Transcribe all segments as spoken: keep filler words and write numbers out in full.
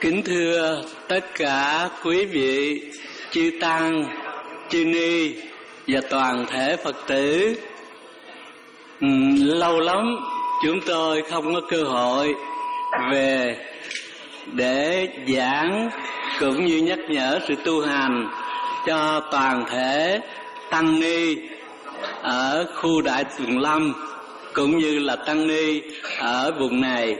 Kính thưa tất cả quý vị chư tăng, chư ni và toàn thể Phật tử. Ừ, lâu lắm chúng tôi không có cơ hội về để giảng cũng như nhắc nhở sự tu hành cho toàn thể tăng ni ở khu Đại Tùng Lâm cũng như là tăng ni ở vùng này.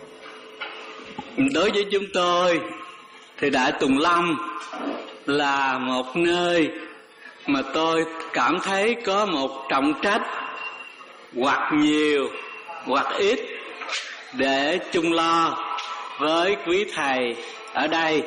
Đối với chúng tôi thì Đại Tùng Lâm là một nơi mà tôi cảm thấy có một trọng trách hoặc nhiều hoặc ít để chung lo với quý thầy ở đây.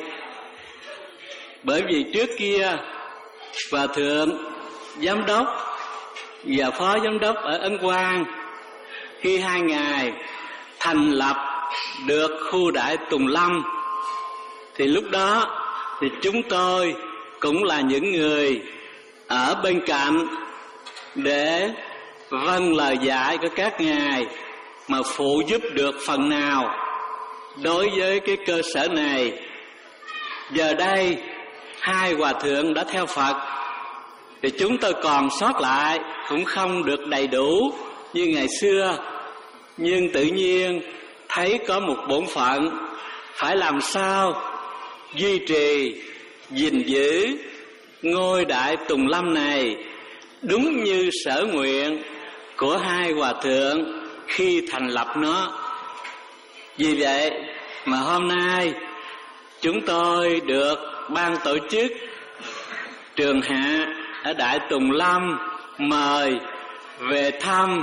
Bởi vì trước kia Hòa Thượng Giám đốc và Phó Giám đốc ở Ấn Quang, khi hai ngài thành lập được khu Đại Tùng Lâm, thì lúc đó thì chúng tôi cũng là những người ở bên cạnh để vâng lời dạy của các ngài mà phụ giúp được phần nào đối với cái cơ sở này. Giờ đây hai hòa thượng đã theo Phật thì chúng tôi còn sót lại cũng không được đầy đủ như ngày xưa, nhưng tự nhiên thấy có một bổn phận phải làm sao duy trì, gìn giữ ngôi Đại Tùng Lâm này đúng như sở nguyện của hai hòa thượng khi thành lập nó. Vì vậy mà hôm nay chúng tôi được ban tổ chức Trường Hạ ở Đại Tùng Lâm mời về thăm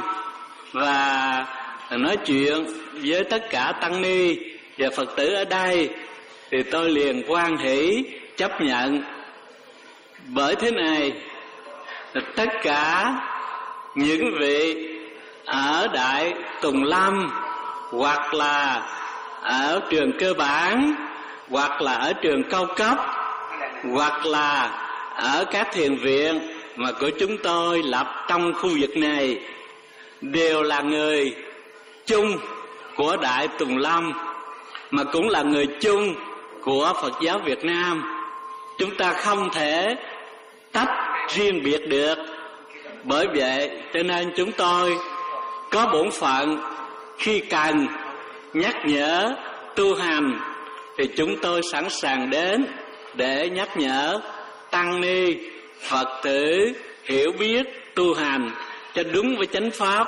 và nói chuyện với tất cả tăng ni và Phật tử ở đây, thì tôi liền hoan hỷ chấp nhận. Bởi thế này, tất cả những vị ở Đại Tùng Lâm hoặc là ở trường cơ bản, hoặc là ở trường cao cấp, hoặc là ở các thiền viện mà của chúng tôi lập trong khu vực này, đều là người chung của Đại Tùng Lâm, mà cũng là người chung của Phật giáo Việt Nam. Chúng ta không thể tách riêng biệt được. Bởi vậy cho nên chúng tôi có bổn phận khi cần nhắc nhở tu hành thì chúng tôi sẵn sàng đến để nhắc nhở tăng ni Phật tử hiểu biết tu hành cho đúng với chánh pháp.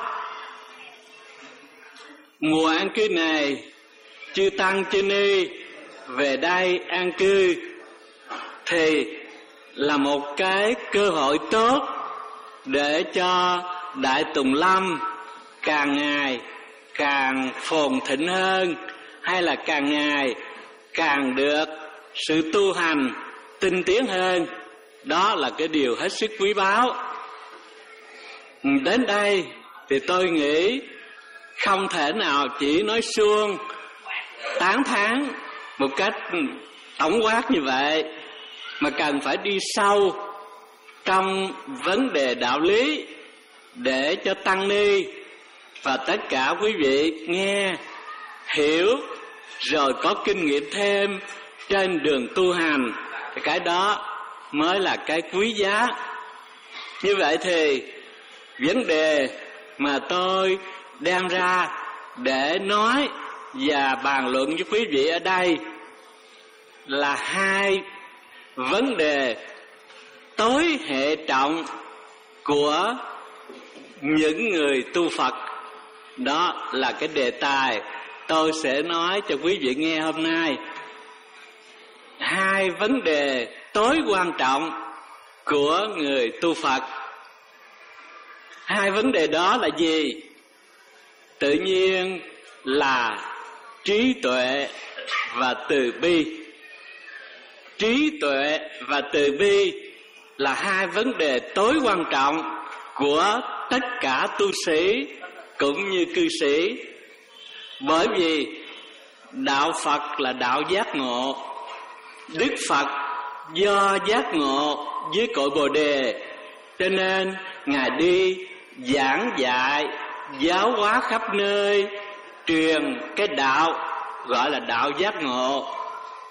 Mùa an cư này, chư tăng chư ni về đây an cư thì là một cái cơ hội tốt để cho Đại Tùng Lâm càng ngày càng phồn thịnh hơn, hay là càng ngày càng được sự tu hành tinh tiến hơn. Đó là cái điều hết sức quý báu. Đến đây thì tôi nghĩ không thể nào chỉ nói suông tán thán một cách tổng quát như vậy, mà cần phải đi sâu trong vấn đề đạo lý để cho tăng ni và tất cả quý vị nghe, hiểu, rồi có kinh nghiệm thêm trên đường tu hành. Thì cái đó mới là cái quý giá. Như vậy thì vấn đề mà tôi đem ra để nói và bàn luận với quý vị ở đây là hai vấn đề tối hệ trọng của những người tu Phật. Đó là cái đề tài tôi sẽ nói cho quý vị nghe hôm nay. Hai vấn đề tối quan trọng của người tu Phật. Hai vấn đề đó là gì? Tự nhiên là trí tuệ và từ bi. Trí tuệ và từ bi là hai vấn đề tối quan trọng của tất cả tu sĩ cũng như cư sĩ. Bởi vì đạo Phật là đạo giác ngộ. Đức Phật do giác ngộ với cội Bồ Đề, cho nên Ngài đi giảng dạy, giáo hóa khắp nơi, truyền cái đạo gọi là đạo giác ngộ.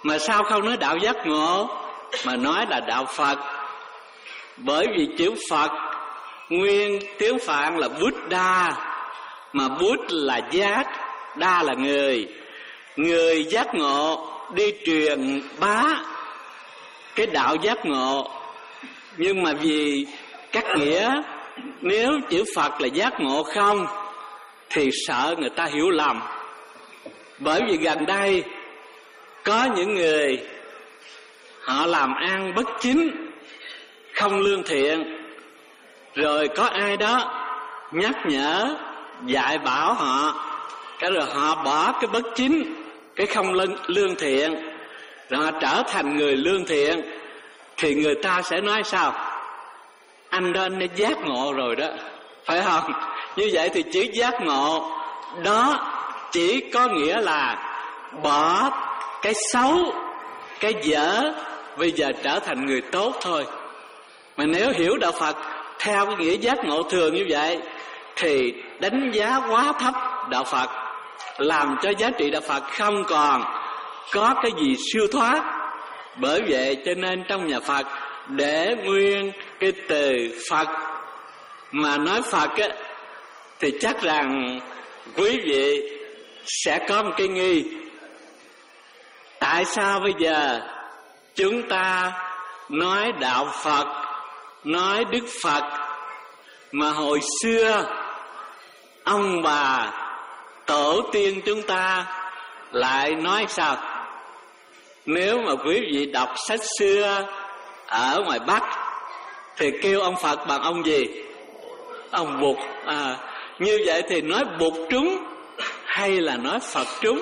Mà sao không nói đạo giác ngộ mà nói là đạo Phật? Bởi vì chữ Phật nguyên tiếng Phạn là Buddha, mà Bút là giác, đa là người. Người giác ngộ đi truyền bá cái đạo giác ngộ. Nhưng mà vì các nghĩa, nếu chữ Phật là giác ngộ không thì sợ người ta hiểu lầm. Bởi vì gần đây có những người họ làm ăn bất chính, không lương thiện, rồi có ai đó nhắc nhở, dạy bảo họ, cái rồi họ bỏ cái bất chính, cái không lương, lương thiện, rồi họ trở thành người lương thiện, thì người ta sẽ nói sao? Anh đó anh đã giác ngộ rồi đó, phải không? Như vậy thì chữ giác ngộ đó chỉ có nghĩa là bỏ cái xấu, cái dở, bây giờ trở thành người tốt thôi. Mà nếu hiểu đạo Phật theo cái nghĩa giác ngộ thường như vậy thì đánh giá quá thấp đạo Phật, làm cho giá trị đạo Phật không còn có cái gì siêu thoát. Bởi vậy cho nên trong nhà Phật để nguyên cái từ Phật mà nói Phật á, thì chắc rằng quý vị sẽ có một cái nghi. Tại sao bây giờ chúng ta nói đạo Phật, nói Đức Phật, mà hồi xưa ông bà tổ tiên chúng ta lại nói sao? Nếu mà quý vị đọc sách xưa ở ngoài Bắc thì kêu ông Phật bằng ông gì? Ông Bụt. À, như vậy thì nói Bụt trúng hay là nói Phật trúng?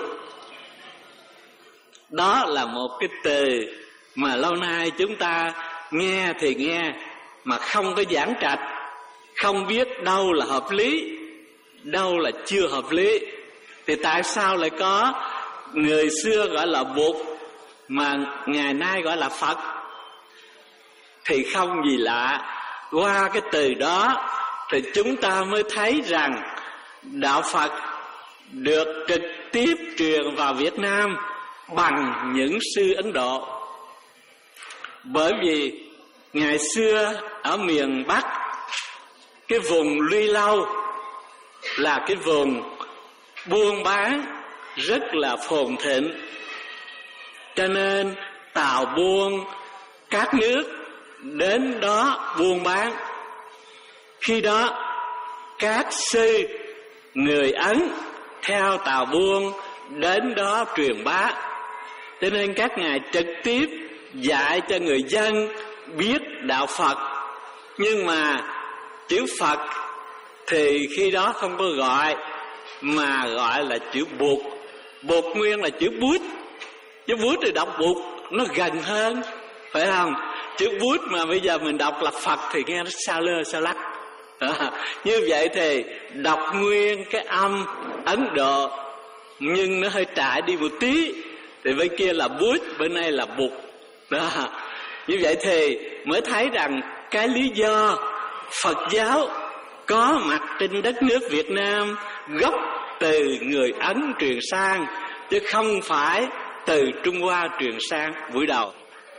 Đó là một cái từ mà lâu nay chúng ta nghe thì nghe mà không có giảng trạch, không biết đâu là hợp lý, đâu là chưa hợp lý. Thì tại sao lại có người xưa gọi là Bụt mà ngày nay gọi là Phật? Thì không gì lạ. Qua cái từ đó thì chúng ta mới thấy rằng đạo Phật được trực tiếp truyền vào Việt Nam bằng những sư Ấn Độ. Bởi vì ngày xưa ở miền Bắc, cái vùng Luy Lâu là cái vùng buôn bán rất là phồn thịnh, cho nên tàu buôn các nước đến đó buôn bán. Khi đó các sư người Ấn theo tàu buôn đến đó truyền bá, cho nên các ngài trực tiếp dạy cho người dân biết đạo Phật. Nhưng mà chữ Phật thì khi đó không có gọi, mà gọi là chữ Bụt. Bụt nguyên là chữ Bút, chữ Bút thì đọc Bụt nó gần hơn, phải không? Chữ Bút mà bây giờ mình đọc là Phật thì nghe nó sao lơ sao lắc. À, như vậy thì đọc nguyên cái âm Ấn Độ nhưng nó hơi trải đi một tí, thì bên kia là Bút, bên đây là Bụt. Đó. Như vậy thì mới thấy rằng cái lý do Phật giáo có mặt trên đất nước Việt Nam gốc từ người Ấn truyền sang, chứ không phải từ Trung Hoa truyền sang buổi đầu.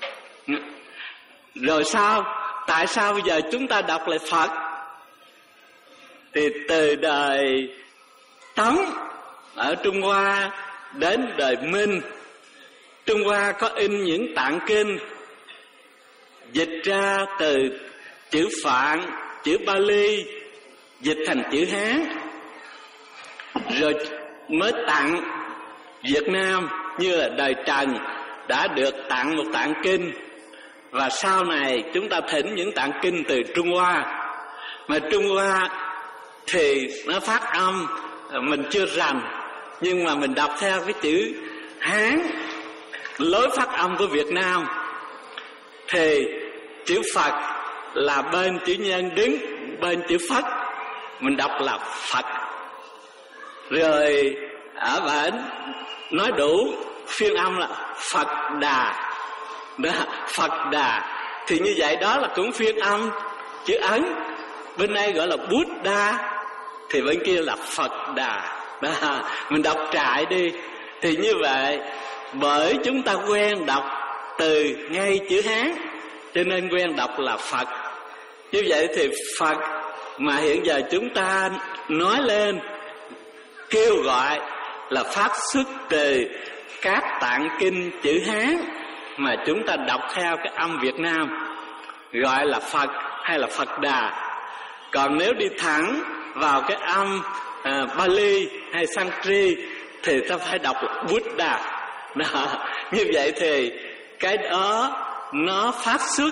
Rồi sao? Tại sao bây giờ chúng ta đọc lại Phật? Thì từ đời Tống ở Trung Hoa đến đời Minh, Trung Hoa có in những tạng kinh dịch ra từ chữ Phạn, chữ Pali, dịch thành chữ Hán, rồi mới tặng Việt Nam. Như là đời Trần đã được tặng một tạng kinh, và sau này chúng ta thỉnh những tạng kinh từ Trung Hoa. Mà Trung Hoa thì nó phát âm mình chưa rành, nhưng mà mình đọc theo cái chữ Hán, lối phát âm của Việt Nam, thì chữ Phật là bên chữ nhân đứng, bên chữ Phật mình đọc là Phật. Rồi ở bển nói đủ phiên âm là Phật Đà. Đó, Phật Đà. Thì như vậy đó là cũng phiên âm chữ Ấn. Bên đây gọi là Buddha, thì bên kia là Phật Đà. Đó, mình đọc trại đi. Thì như vậy bởi chúng ta quen đọc từ ngay chữ Hán, cho nên quen đọc là Phật. Như vậy thì Phật mà hiện giờ chúng ta nói lên, kêu gọi là phát xuất từ các tạng kinh chữ Hán mà chúng ta đọc theo cái âm Việt Nam, gọi là Phật hay là Phật Đà. Còn nếu đi thẳng vào cái âm à, Bali hay Sanskrit thì ta phải đọc là Buddha. Đó. Như vậy thì cái đó nó phát xuất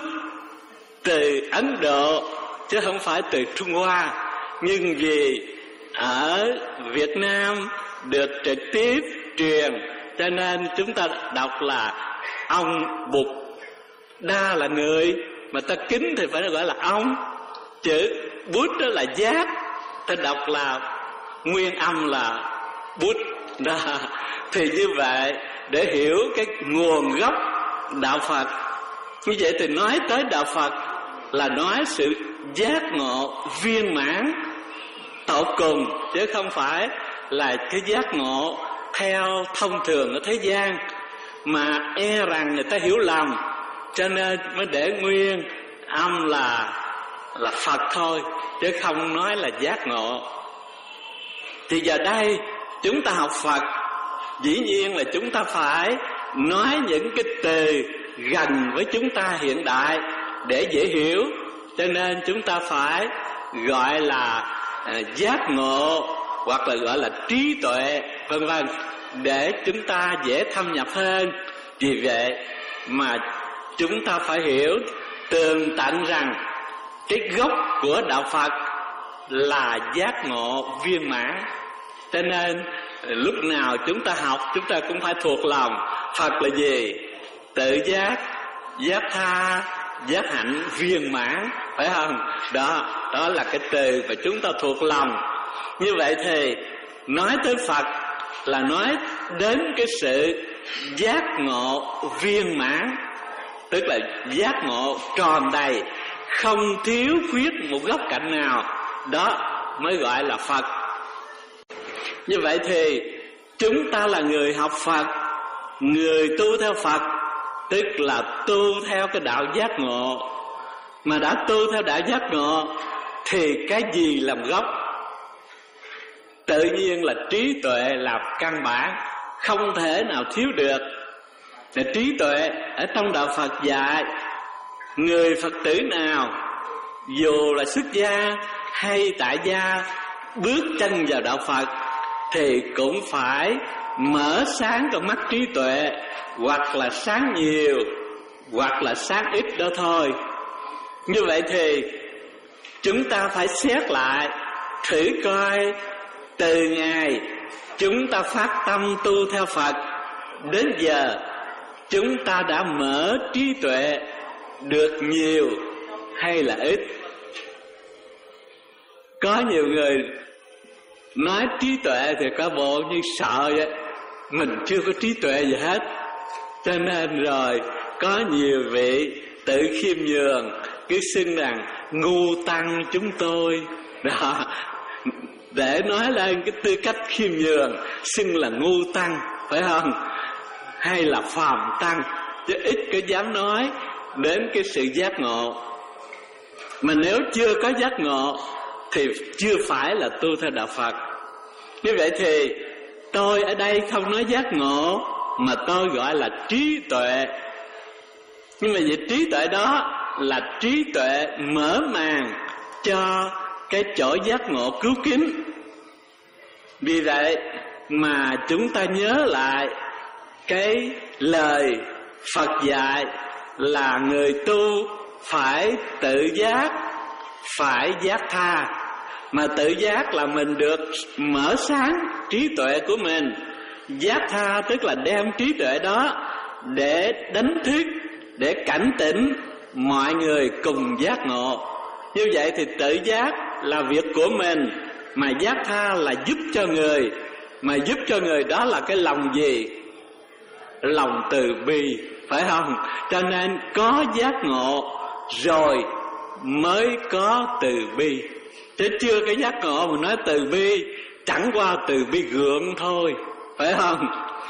từ Ấn Độ chứ không phải từ Trung Hoa. Nhưng vì ở Việt Nam được trực tiếp truyền, cho nên chúng ta đọc là ông Bụt. Đa là người, mà ta kính thì phải gọi là ông. Chữ Bút đó là giác, ta đọc là nguyên âm là Bút. Đó. Thì như vậy để hiểu cái nguồn gốc đạo Phật, như vậy thì nói tới đạo Phật là nói sự giác ngộ viên mãn tột cùng, chứ không phải là cái giác ngộ theo thông thường ở thế gian, mà e rằng người ta hiểu lầm, cho nên mới để nguyên âm là là Phật thôi, chứ không nói là giác ngộ. Thì giờ đây chúng ta học Phật, dĩ nhiên là chúng ta phải nói những cái từ gần với chúng ta hiện đại để dễ hiểu, cho nên chúng ta phải gọi là à, giác ngộ hoặc là gọi là trí tuệ vân vân, để chúng ta dễ thâm nhập hơn. Vì vậy mà chúng ta phải hiểu tường tận rằng cái gốc của đạo Phật là giác ngộ viên mãn. Cho nên lúc nào chúng ta học, chúng ta cũng phải thuộc lòng Phật là gì? Tự giác, giác tha, giác hạnh viên mãn, phải không? Đó, đó là cái từ mà chúng ta thuộc lòng. Như vậy thì nói tới Phật là nói đến cái sự giác ngộ viên mãn, tức là giác ngộ tròn đầy, không thiếu khuyết một góc cạnh nào, đó mới gọi là Phật. Như vậy thì chúng ta là người học Phật, người tu theo Phật, tức là tu theo cái đạo giác ngộ. Mà đã tu theo đạo giác ngộ thì cái gì làm gốc? Tự nhiên là trí tuệ là căn bản, không thể nào thiếu được. Để trí tuệ ở trong đạo Phật dạy, người Phật tử nào dù là xuất gia hay tại gia bước chân vào đạo Phật thì cũng phải mở sáng con mắt trí tuệ, hoặc là sáng nhiều hoặc là sáng ít đó thôi. Như vậy thì chúng ta phải xét lại thử coi, từ ngày chúng ta phát tâm tu theo Phật đến giờ chúng ta đã mở trí tuệ được nhiều hay là ít. Có nhiều người nói trí tuệ thì có bộ như sợ vậy, mình chưa có trí tuệ gì hết, cho nên rồi có nhiều vị tự khiêm nhường, cứ xưng rằng ngu tăng chúng tôi đó, để nói lên cái tư cách khiêm nhường, xưng là ngu tăng, phải không? Hay là phàm tăng, chứ ít có dám nói đến cái sự giác ngộ. Mà nếu chưa có giác ngộ thì chưa phải là tu theo đạo Phật. Như vậy thì tôi ở đây không nói giác ngộ, mà tôi gọi là trí tuệ. Nhưng mà vì trí tuệ đó là trí tuệ mở màn cho cái chỗ giác ngộ cứu kính. Vì vậy mà chúng ta nhớ lại cái lời Phật dạy là người tu phải tự giác, phải giác tha. Mà tự giác là mình được mở sáng trí tuệ của mình. Giác tha tức là đem trí tuệ đó để đánh thức, để cảnh tỉnh mọi người cùng giác ngộ. Như vậy thì tự giác là việc của mình, mà giác tha là giúp cho người. Mà giúp cho người đó là cái lòng gì? Lòng từ bi, phải không? Cho nên có giác ngộ rồi mới có từ bi. Chứ chưa cái giác ngộ mà nói từ bi, chẳng qua từ bi gượng thôi, phải không?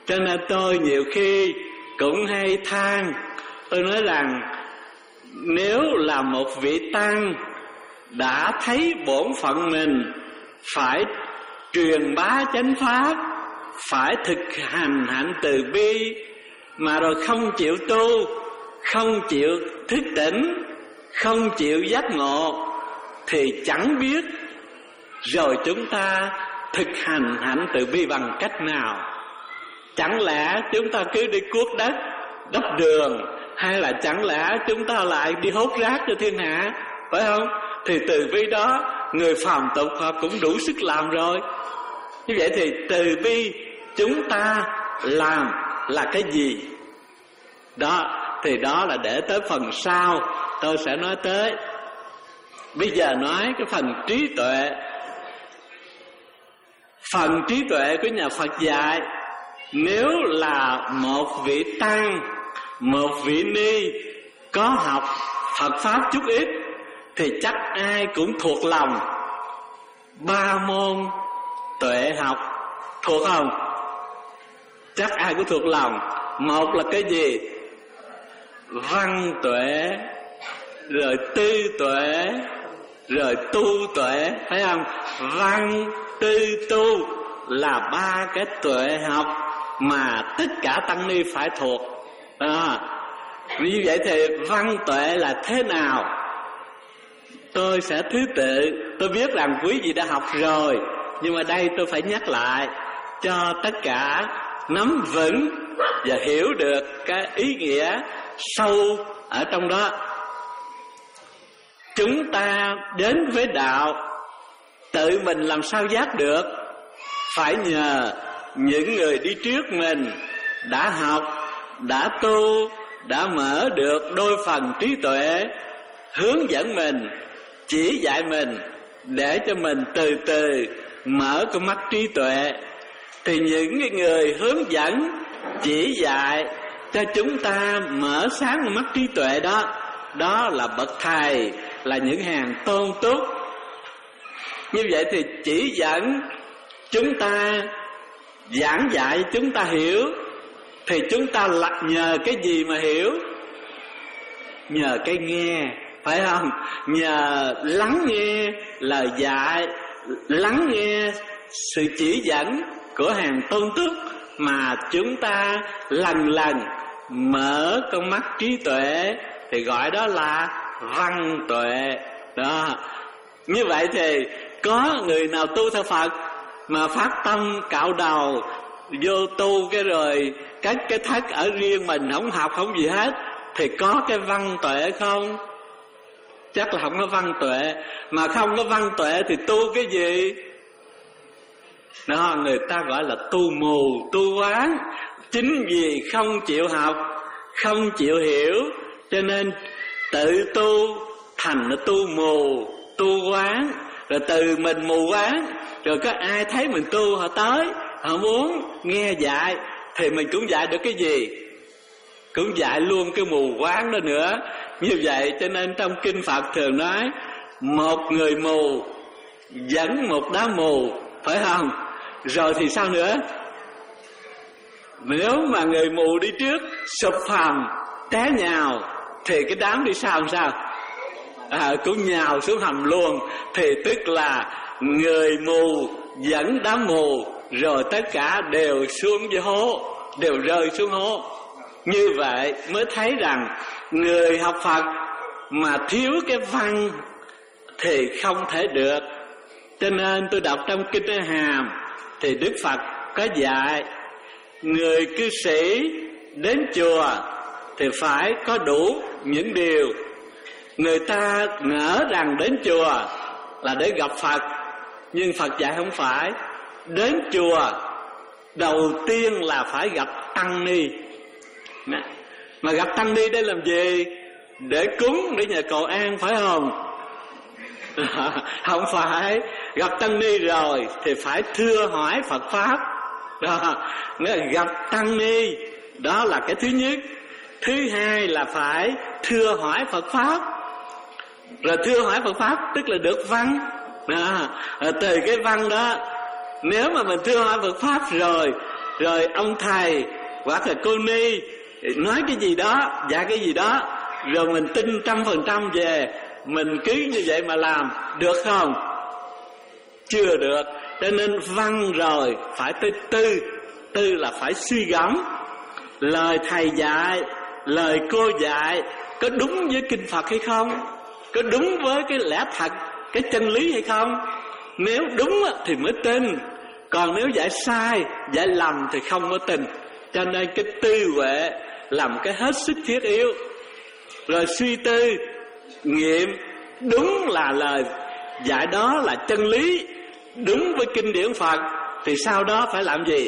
Cho nên tôi nhiều khi cũng hay than. Tôi nói rằng nếu là một vị tăng đã thấy bổn phận mình phải truyền bá chánh pháp, phải thực hành hạnh từ bi, mà rồi không chịu tu, không chịu thức tỉnh, không chịu giác ngộ, thì chẳng biết rồi chúng ta thực hành hạnh từ bi bằng cách nào. Chẳng lẽ chúng ta cứ đi cuốc đất, đắp đường, hay là chẳng lẽ chúng ta lại đi hốt rác cho thiên hạ, phải không? Thì từ bi đó người phàm tục họ cũng đủ sức làm rồi. Như vậy thì từ bi chúng ta làm là cái gì? Đó, thì đó là để tới phần sau tôi sẽ nói tới. Bây giờ nói cái phần trí tuệ. Phần trí tuệ của nhà Phật dạy, nếu là một vị tăng, một vị ni có học Phật Pháp chút ít, thì chắc ai cũng thuộc lòng ba môn tuệ học. Thuộc không? Chắc ai cũng thuộc lòng. Một là cái gì? Văn tuệ, rồi tư tuệ, rồi tu tuệ, phải không? Văn, tư, tu là ba cái tuệ học mà tất cả tăng ni phải thuộc. À, như vậy thì văn tuệ là thế nào? Tôi sẽ thứ tự. Tôi biết rằng quý vị đã học rồi, nhưng mà đây tôi phải nhắc lại cho tất cả nắm vững và hiểu được cái ý nghĩa sâu ở trong đó. Chúng ta đến với đạo tự mình làm sao giác được? Phải nhờ những người đi trước mình đã học, đã tu, đã mở được đôi phần trí tuệ, hướng dẫn mình, chỉ dạy mình, để cho mình từ từ mở con mắt trí tuệ. Thì những cái người hướng dẫn, chỉ dạy cho chúng ta mở sáng con mắt trí tuệ đó, đó là bậc thầy, là những hàng tôn túc. Như vậy thì chỉ dẫn chúng ta, giảng dạy chúng ta hiểu, thì chúng ta nhờ cái gì mà hiểu? Nhờ cái nghe, phải không? Nhờ lắng nghe lời dạy, lắng nghe sự chỉ dẫn của hàng tôn túc mà chúng ta lần lần mở con mắt trí tuệ, thì gọi đó là văn tuệ. Đó. Như vậy thì có người nào tu theo Phật mà phát tâm cạo đầu vô tu cái rồi cái cái thất ở riêng mình, không học không gì hết, thì có cái văn tuệ không? Chắc là không có văn tuệ. Mà không có văn tuệ thì tu cái gì? Đó, người ta gọi là tu mù, tu quán. Chính vì không chịu học, không chịu hiểu, cho nên tự tu thành nó tu mù, tu quán. Rồi từ mình mù quán, rồi có ai thấy mình tu họ tới, họ muốn nghe dạy, thì mình cũng dạy được cái gì? Cũng dạy luôn cái mù quáng đó nữa. Như vậy cho nên trong kinh Phật thường nói, một người mù dẫn một đám mù, phải không? Rồi thì sao nữa? Nếu mà người mù đi trước sụp hầm té nhào, thì cái đám đi sau làm sao? À, cũng nhào xuống hầm luôn. Thì tức là người mù dẫn đám mù, rồi tất cả đều xuống dưới hố, đều rơi xuống hố. Như vậy mới thấy rằng người học Phật mà thiếu cái văn thì không thể được. Cho nên tôi đọc trong Kinh A Hàm thì Đức Phật có dạy, người cư sĩ đến chùa thì phải có đủ những điều. Người ta ngỡ rằng đến chùa là để gặp Phật, nhưng Phật dạy không phải. Đến chùa đầu tiên là phải gặp tăng ni. Mà gặp tăng ni để làm gì? Để cúng, để nhờ cầu an, phải không? Không phải. Gặp tăng ni rồi thì phải thưa hỏi Phật Pháp. Đó. Nghĩa là gặp tăng ni, đó là cái thứ nhất. Thứ hai là phải thưa hỏi Phật Pháp. Rồi thưa hỏi Phật Pháp tức là được văn. Đó. Rồi từ cái văn đó, nếu mà mình thưa hỏi Phật Pháp rồi rồi ông thầy hoặc là cô ni nói cái gì đó, dạy cái gì đó, rồi mình tin trăm phần trăm về, mình cứ như vậy mà làm, được không? Chưa được. Cho nên văn rồi phải tới tư. Tư là phải suy gẫm lời thầy dạy, lời cô dạy có đúng với kinh Phật hay không, có đúng với cái lẽ thật, cái chân lý hay không. Nếu đúng thì mới tin, còn nếu dạy sai, dạy lầm thì không có tin. Cho nên cái tư huệ làm cái hết sức thiết yếu. Rồi suy tư, nghiệm đúng là lời dạy đó là chân lý, đúng với kinh điển Phật, thì sau đó phải làm gì?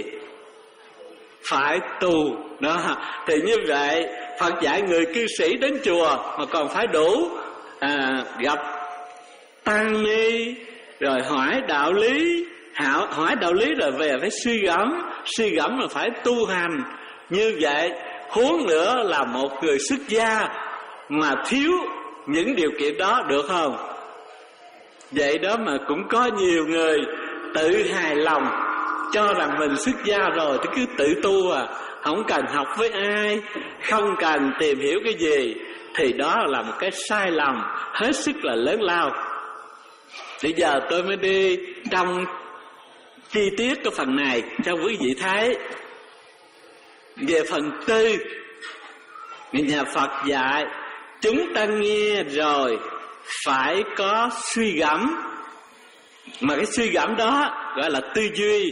Phải tu đó. Thì như vậy Phật dạy người cư sĩ đến chùa mà còn phải đủ à, gặp tăng ni, rồi hỏi đạo lý, hỏi đạo lý rồi về phải suy gẫm, suy gẫm là phải tu hành. Như vậy huống nữa là một người xuất gia mà thiếu những điều kiện đó, được không? Vậy đó mà cũng có nhiều người tự hài lòng, cho rằng mình xuất gia rồi thì cứ tự tu à, không cần học với ai, không cần tìm hiểu cái gì. Thì đó là một cái sai lầm hết sức là lớn lao. Bây giờ tôi mới đi trong chi tiết cái phần này cho quý vị thấy. Về phần tư, nhà Phật dạy chúng ta nghe rồi phải có suy gẫm, mà cái suy gẫm đó gọi là tư duy.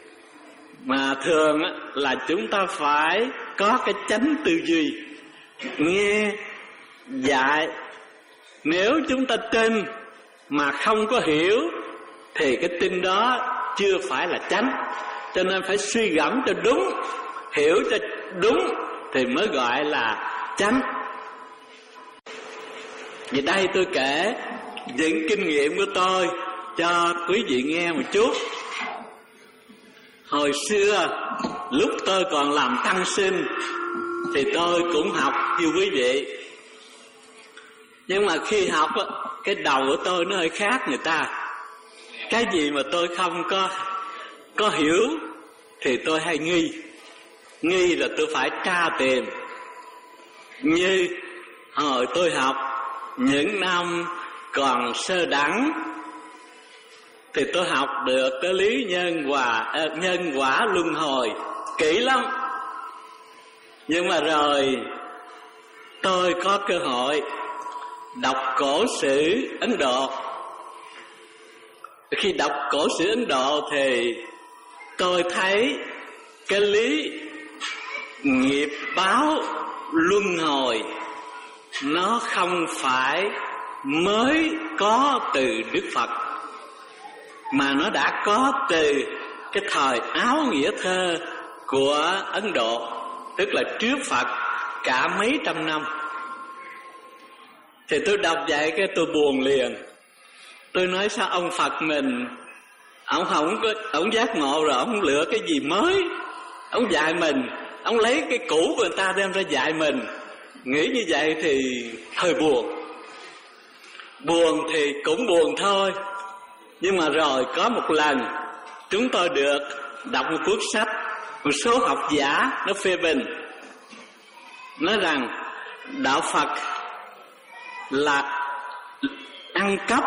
Mà thường là chúng ta phải có cái chánh tư duy. Nghe dạy, nếu chúng ta tin mà không có hiểu thì cái tin đó chưa phải là chánh. Cho nên phải suy gẫm cho đúng, hiểu cho đúng thì mới gọi là chánh. Vì đây tôi kể những kinh nghiệm của tôi cho quý vị nghe một chút. Hồi xưa lúc tôi còn làm tăng sinh thì tôi cũng học như quý vị. Nhưng mà khi học cái đầu của tôi nó hơi khác người ta. Cái gì mà tôi không có có hiểu thì tôi hay nghi. Nghi là tôi phải tra tìm. Như hồi tôi học những năm còn sơ đẳng thì tôi học được cái lý nhân quả, nhân quả luân hồi kỹ lắm. Nhưng mà rồi tôi có cơ hội đọc cổ sử Ấn Độ. Khi đọc cổ sử Ấn Độ thì tôi thấy cái lý nghiệp báo luân hồi nó không phải mới có từ Đức Phật, mà nó đã có từ cái thời Áo Nghĩa Thơ của Ấn Độ, tức là trước Phật cả mấy trăm năm. Thì tôi đọc vậy cái tôi buồn liền. Tôi nói sao ông Phật mình, ông không có, ông giác ngộ rồi, ông lựa cái gì mới, ông dạy mình, ông lấy cái cũ của người ta đem ra dạy mình. Nghĩ như vậy thì hơi buồn. Buồn thì cũng buồn thôi. Nhưng mà rồi có một lần chúng tôi được đọc một cuốn sách, một số học giả nó phê bình, nói rằng đạo Phật là ăn cắp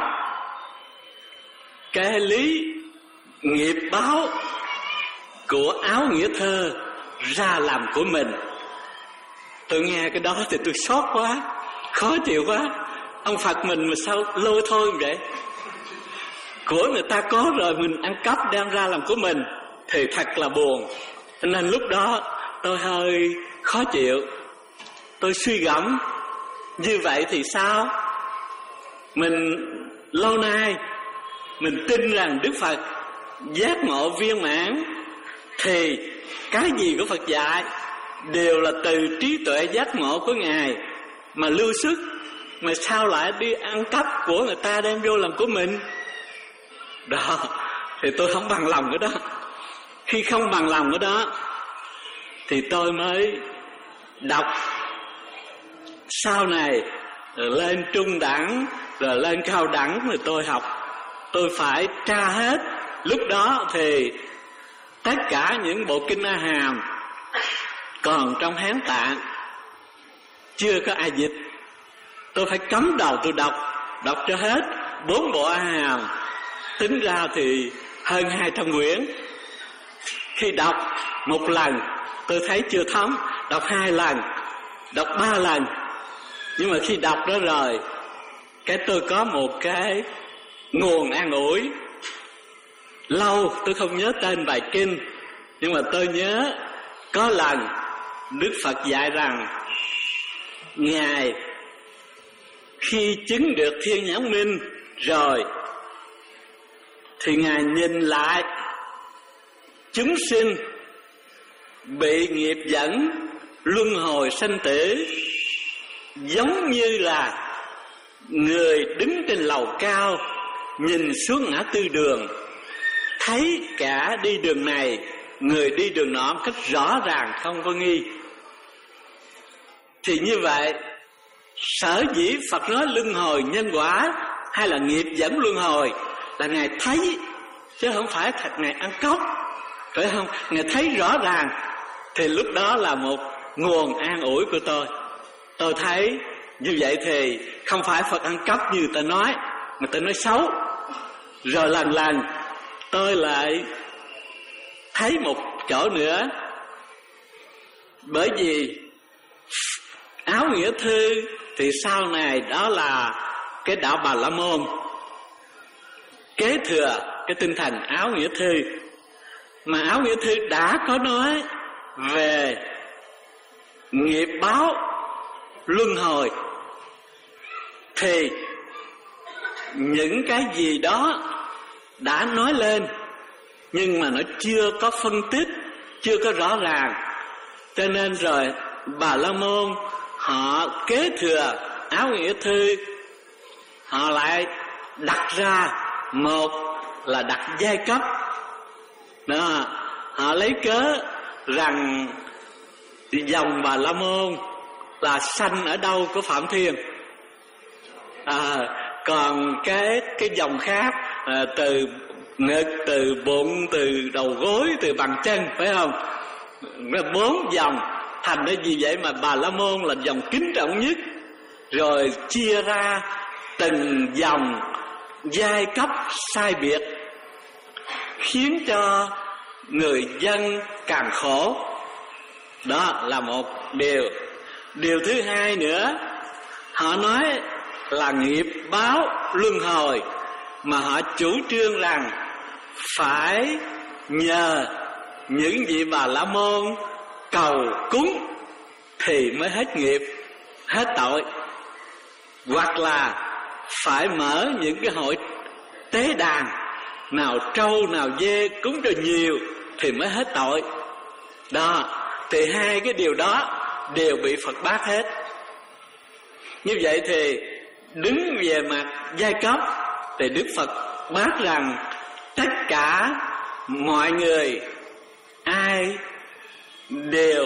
cái lý nghiệp báo của Áo Nghĩa Thơ ra làm của mình. Tôi nghe cái đó thì tôi sót quá, khó chịu quá. Ông Phật mình mà sao lôi thôi vậy? Của người ta có rồi mình ăn cắp đem ra làm của mình thì thật là buồn. Nên lúc đó tôi hơi khó chịu. Tôi suy gẫm, như vậy thì sao? Mình lâu nay mình tin rằng Đức Phật giác ngộ viên mãn, thì cái gì của Phật dạy đều là từ trí tuệ giác ngộ của Ngài mà lưu xuất. Mà sao lại đi ăn cắp của người ta đem vô làm của mình? Đó, thì tôi không bằng lòng cái đó. Khi không bằng lòng cái đó thì tôi mới đọc. Sau này lên trung đẳng rồi lên cao đẳng thì tôi học, tôi phải tra hết. Lúc đó thì tất cả những bộ kinh A Hàm còn trong Hán Tạng chưa có ai dịch. Tôi phải cắm đầu tôi đọc, đọc cho hết bốn bộ A Hàm, tính ra thì hơn hai trăm quyển. Khi đọc một lần tôi thấy chưa thấm, đọc hai lần, đọc ba lần. Nhưng mà khi đọc đó rồi, cái tôi có một cái nguồn an ủi. Lâu tôi không nhớ tên bài kinh, nhưng mà tôi nhớ có lần Đức Phật dạy rằng Ngài khi chứng được thiên nhãn minh rồi thì Ngài nhìn lại chúng sinh bị nghiệp dẫn luân hồi sanh tử, giống như là người đứng trên lầu cao nhìn xuống ngã tư đường, thấy cả đi đường này người đi đường nọ một cách rõ ràng không có nghi. Thì như vậy, sở dĩ Phật nói luân hồi nhân quả hay là nghiệp dẫn luân hồi là Ngài thấy, chứ không phải thật Ngài ăn cắp, phải không? Ngài thấy rõ ràng. Thì lúc đó là một nguồn an ủi của tôi. Tôi thấy như vậy thì không phải Phật ăn cắp như ta nói, mà ta nói xấu. Rồi lần lần tôi lại thấy một chỗ nữa. Bởi vì Áo Nghĩa Thư thì sau này đó là cái đạo Bà La Môn kế thừa cái tinh thần Áo Nghĩa Thư. Mà Áo Nghĩa Thư đã có nói về nghiệp báo luân hồi, thì những cái gì đó đã nói lên, nhưng mà nó chưa có phân tích, chưa có rõ ràng. Cho nên rồi Bà La Môn họ kế thừa Áo Nghĩa Thư, họ lại đặt ra một là đặt giai cấp đó. Họ lấy cớ rằng dòng Bà La Môn là sanh ở đâu của Phạm Thiên, à, còn cái cái dòng khác à, từ ngực, từ bụng, từ đầu gối, từ bàn chân, phải không? Bốn dòng. Thành ra vì vậy mà Bà La Môn là dòng kính trọng nhất, rồi chia ra từng dòng giai cấp sai biệt, khiến cho người dân càng khổ. Đó là một điều. Điều thứ hai nữa, họ nói là nghiệp báo luân hồi, mà họ chủ trương rằng phải nhờ những vị Bà La Môn cầu cúng thì mới hết nghiệp, hết tội. Hoặc là phải mở những cái hội tế đàn, nào trâu nào dê cúng cho nhiều thì mới hết tội. Đó, thì hai cái điều đó đều bị Phật bác hết. Như vậy thì đứng về mặt giai cấp thì Đức Phật bác rằng tất cả mọi người ai đều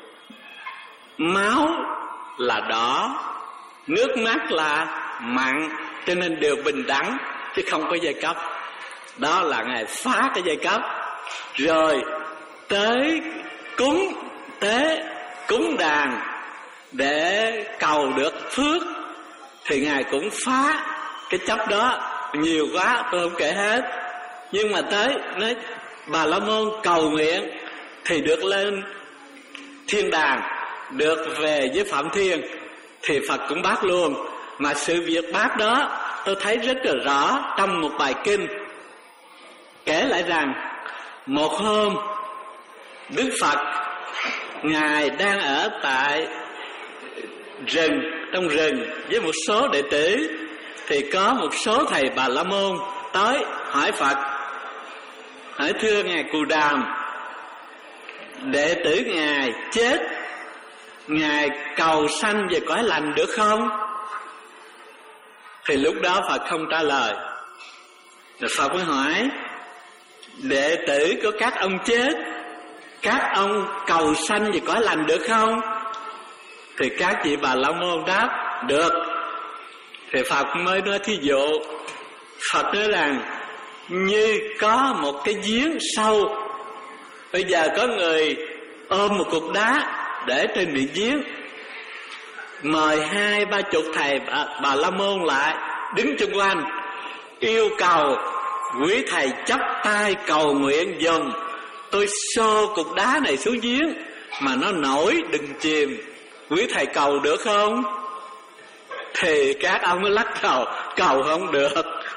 máu là đỏ, nước mắt là mặn, cho nên đều bình đẳng chứ không có giai cấp. Đó là Ngài phá cái giai cấp. Rồi tới cúng tế, cúng đàn để cầu được phước thì Ngài cũng phá cái chấp đó. Nhiều quá tôi không kể hết. Nhưng mà tới nói Bà La Môn cầu nguyện thì được lên thiên đàng, được về với Phạm Thiên, thì Phật cũng bác luôn. Mà sự việc bác đó tôi thấy rất là rõ trong một bài kinh, kể lại rằng một hôm Đức Phật Ngài đang ở tại rừng, trong rừng với một số đệ tử, thì có một số thầy Bà La Môn tới hỏi Phật, hỏi thưa Ngài Cù Đàm, đệ tử Ngài chết, Ngài cầu sanh về cõi lành được không? Thì lúc đó Phật không trả lời. Rồi Phật mới hỏi, đệ tử của các ông chết, các ông cầu sanh về cõi lành được không? Thì các vị Bà La Môn đáp được. Thì Phật mới nói thí dụ. Phật nói rằng như có một cái giếng sâu Bây giờ có người ôm một cục đá để trên miệng giếng, mời hai ba chục thầy bà, bà la môn lại đứng chung quanh, yêu cầu quý thầy chắp tay cầu nguyện dùm tôi xô cục đá này xuống giếng mà nó nổi đừng chìm. Quý thầy cầu được không? Thì các ông mới lắc đầu, cầu không được.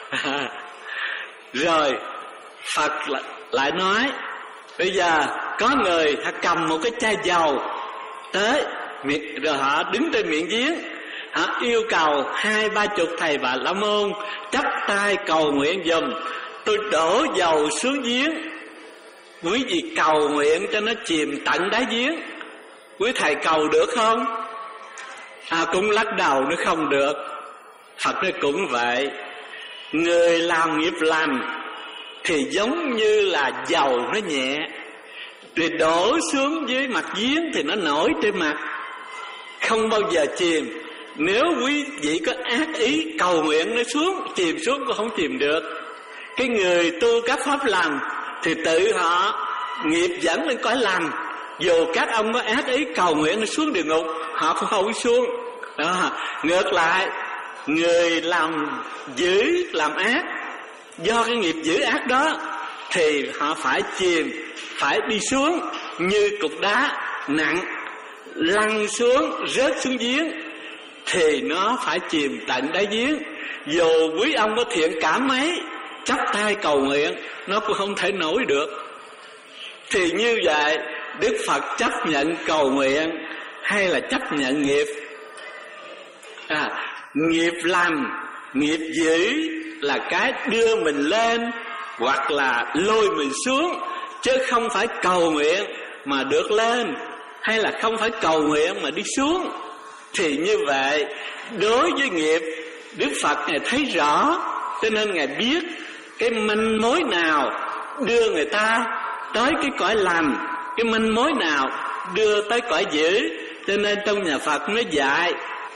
Rồi Phật lại nói, bây giờ có người họ cầm một cái chai dầu tới, rồi họ đứng trên miệng giếng, họ yêu cầu hai ba chục thầy bà la môn chắp tay cầu nguyện dùm tôi đổ dầu xuống giếng. Quý vị cầu nguyện cho nó chìm tận đáy giếng, quý thầy cầu được không? À, cũng lắc đầu nó không được. Phật nói cũng vậy, người làm nghiệp lành thì giống như là dầu nó nhẹ, rồi đổ xuống dưới mặt giếng thì nó nổi trên mặt, không bao giờ chìm. Nếu quý vị có ác ý cầu nguyện nó xuống, chìm xuống cũng không chìm được. Cái người tu các pháp lành thì tự họ nghiệp dẫn lên cõi lành, dù các ông có ác ý cầu nguyện nó xuống địa ngục, họ cũng không xuống. Đó. Ngược lại, người làm dữ làm ác, do cái nghiệp dữ ác đó thì họ phải chìm, phải đi xuống như cục đá nặng, lăn xuống rớt xuống giếng thì nó phải chìm tận đáy giếng. Dù quý ông có thiện cảm mấy, chắp tay cầu nguyện nó cũng không thể nổi được. Thì như vậy Đức Phật chấp nhận cầu nguyện hay là chấp nhận nghiệp? À, nghiệp lành, nghiệp dữ là cái đưa mình lên hoặc là lôi mình xuống, chứ không phải cầu nguyện mà được lên, hay là không phải cầu nguyện mà đi xuống. Thì như vậy đối với nghiệp, Đức Phật Ngài thấy rõ, cho nên Ngài biết cái manh mối nào đưa người ta tới cái cõi lành, cái manh mối nào đưa tới cõi dữ. Cho nên trong nhà Phật nói dạy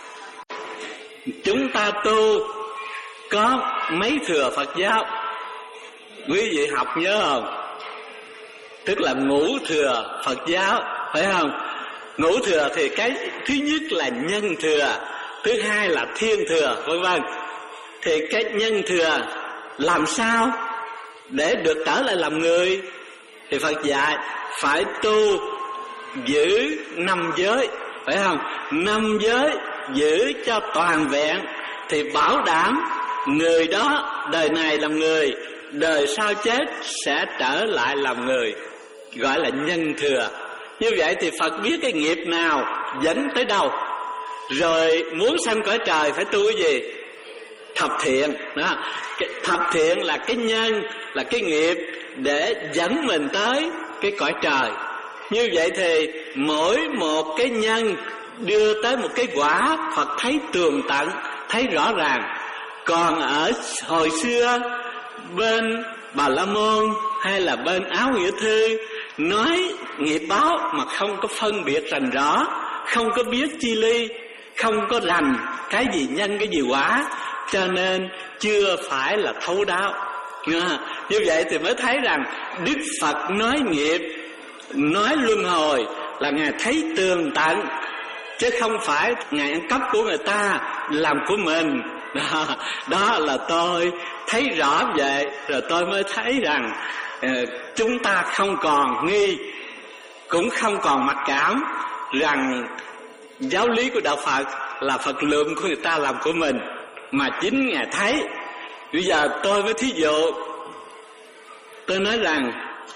chúng ta tu có mấy thừa Phật giáo, quý vị học nhớ không? Tức là ngũ thừa Phật giáo, phải không? Ngũ thừa thì cái thứ nhất là nhân thừa, thứ hai là thiên thừa, vân vân. Thì cái nhân thừa làm sao để được trở lại làm người? Thì Phật dạy phải tu giữ năm giới, phải không? Năm giới giữ cho toàn vẹn thì bảo đảm người đó đời này làm người, đời sau chết sẽ trở lại làm người, gọi là nhân thừa. Như vậy thì Phật biết cái nghiệp nào dẫn tới đâu, rồi muốn sanh cõi trời phải tu cái gì? Thập thiện đó. Cái thập thiện là cái nhân, là cái nghiệp để dẫn mình tới cái cõi trời. Như vậy thì mỗi một cái nhân đưa tới một cái quả, Phật thấy tường tận, thấy rõ ràng. Còn ở hồi xưa bên Bà La Môn hay là bên Áo Nghĩa Thư nói nghiệp báo mà không có phân biệt rành rõ, không có biết chi ly, không có rành cái gì nhân cái gì quả, cho nên chưa phải là thấu đáo. Như vậy thì mới thấy rằng Đức Phật nói nghiệp, nói luân hồi là Ngài thấy tường tận, chứ không phải Ngài ăn cắp của người ta làm của mình. Đó, đó là tôi thấy rõ vậy, rồi tôi mới thấy rằng uh, chúng ta không còn nghi, cũng không còn mặc cảm rằng giáo lý của Đạo Phật là Phật lượng của người ta làm của mình, mà chính Ngài thấy. Bây giờ tôi mới thí dụ, tôi nói rằng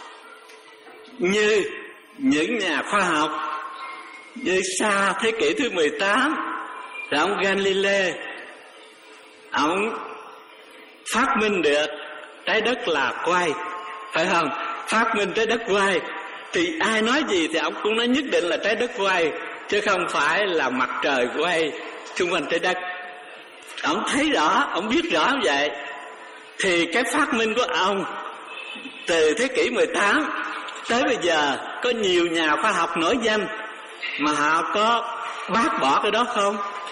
như những nhà khoa học như xa thế kỷ thứ mười tám, là ông Galileo, ông phát minh được trái đất là quay, phải không? Phát minh trái đất quay thì ai nói gì thì ông cũng nói nhất định là trái đất quay, chứ không phải là mặt trời quay xung quanh trái đất. Ông thấy rõ, ông biết rõ vậy. Thì cái phát minh của ông từ thế kỷ mười tám tới bây giờ, có nhiều nhà khoa học nổi danh mà họ có bác bỏ cái đó không?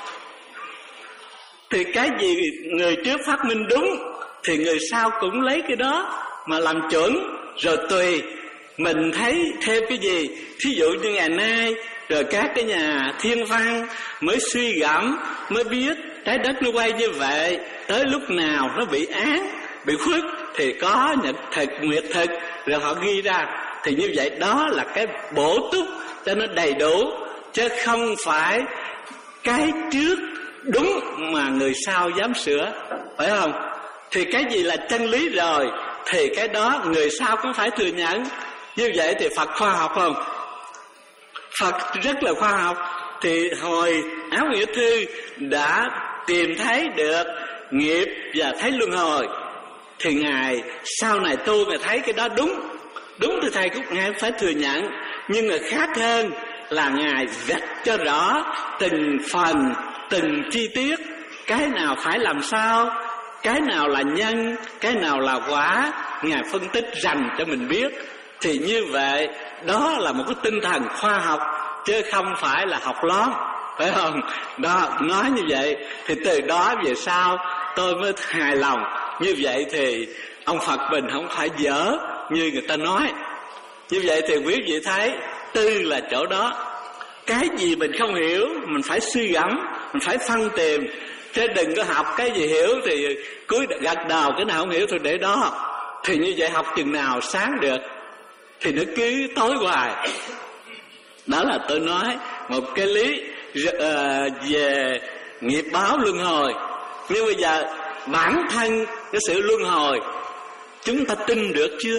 Thì cái gì người trước phát minh đúng thì người sau cũng lấy cái đó mà làm chuẩn, rồi tùy mình thấy thêm cái gì. Thí dụ như ngày nay rồi các cái nhà thiên văn mới suy gẫm, mới biết trái đất nó quay như vậy, tới lúc nào nó bị án, bị khuất thì có nhật thực, nguyệt thực, rồi họ ghi ra. Thì như vậy đó là cái bổ túc cho nó đầy đủ, chứ không phải cái trước đúng mà người sau dám sửa, phải không? Thì cái gì là chân lý rồi thì cái đó người sau cũng phải thừa nhận. Như vậy thì Phật khoa học không? Phật rất là khoa học. Thì hồi Áo Nghĩa Thư đã tìm thấy được nghiệp và thấy luân hồi, thì Ngài sau này tu Ngài thấy cái đó đúng. Đúng thì Thầy cũng Ngài phải thừa nhận. Nhưng mà khác hơn là Ngài vạch cho rõ từng phần, từng chi tiết, cái nào phải làm sao, cái nào là nhân, cái nào là quả, Ngài phân tích rành cho mình biết. Thì như vậy đó là một cái tinh thần khoa học, chứ không phải là học lóm, phải không? Đó, nói như vậy thì từ đó về sau tôi mới hài lòng. Như vậy thì ông Phật mình không phải dở như người ta nói. Như vậy thì quý vị thấy tư là chỗ đó. Cái gì mình không hiểu mình phải suy gẫm, mình phải phân tìm, chứ đừng có học cái gì hiểu thì cuối gật đầu, cái nào không hiểu thì để đó. Thì như vậy học chừng nào sáng được, thì nó cứ tối hoài. Đó là tôi nói một cái lý uh, về nghiệp báo luân hồi. Nhưng bây giờ bản thân cái sự luân hồi chúng ta tin được chưa?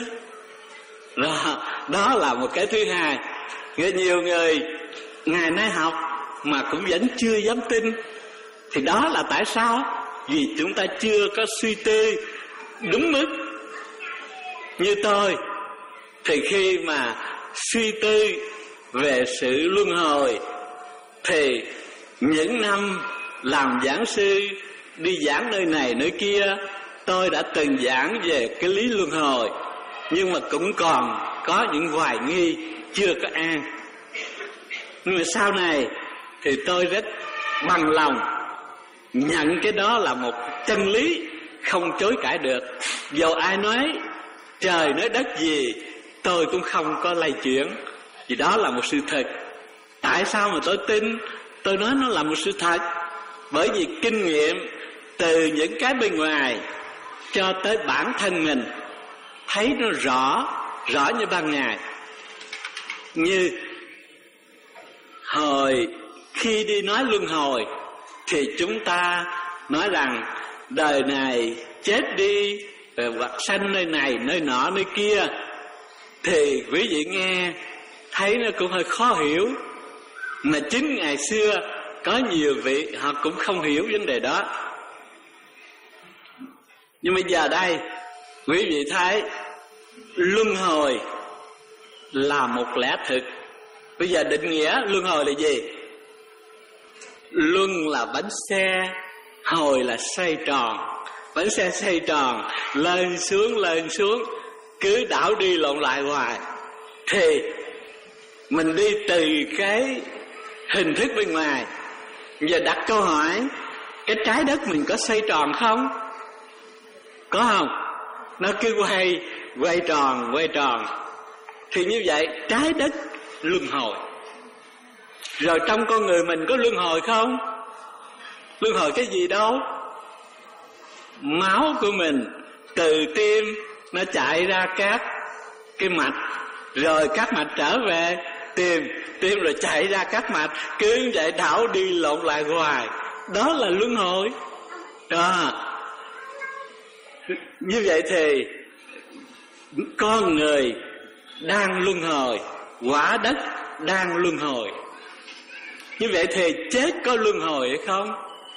Đó, đó là một cái thứ hai. Nhiều người ngày nay học mà cũng vẫn chưa dám tin. Thì đó là tại sao? Vì chúng ta chưa có suy tư đúng mức. Như tôi thì khi mà suy tư về sự luân hồi, thì những năm làm giảng sư, đi giảng nơi này nơi kia, tôi đã từng giảng về cái lý luân hồi. Nhưng mà cũng còn có những hoài nghi, chưa có an. Nhưng mà sau này thì tôi rất bằng lòng nhận cái đó là một chân lý không chối cãi được. Dù ai nói trời nói đất gì, tôi cũng không có lay chuyển, vì đó là một sự thật. Tại sao mà tôi tin? Tôi nói nó là một sự thật bởi vì kinh nghiệm từ những cái bên ngoài cho tới bản thân mình thấy nó rõ, rõ như ban ngày. Như hồi khi đi nói luân hồi thì chúng ta nói rằng đời này chết đi rồi hoặc sanh nơi này nơi nọ nơi kia, thì quý vị nghe thấy nó cũng hơi khó hiểu. Mà chính ngày xưa có nhiều vị họ cũng không hiểu vấn đề đó. Nhưng bây giờ đây quý vị thấy luân hồi là một lẽ thực. Bây giờ định nghĩa luân hồi là gì? Luân là bánh xe, hồi là xoay tròn. Bánh xe xoay tròn, lên xuống lên xuống, cứ đảo đi lộn lại hoài. Thì mình đi từ cái hình thức bên ngoài. Giờ đặt câu hỏi, cái trái đất mình có xoay tròn không? Có không? Nó cứ quay, quay tròn, quay tròn. Thì như vậy trái đất luân hồi. Rồi trong con người mình có luân hồi không? Luân hồi cái gì đâu? Máu của mình từ tim nó chạy ra các cái mạch, rồi các mạch trở về tim, tim rồi chạy ra các mạch, cứ như vậy đảo đi lộn lại hoài. Đó là luân hồi. Đó. Như vậy thì con người đang luân hồi, quả đất đang luân hồi. Như vậy thì chết có luân hồi hay không?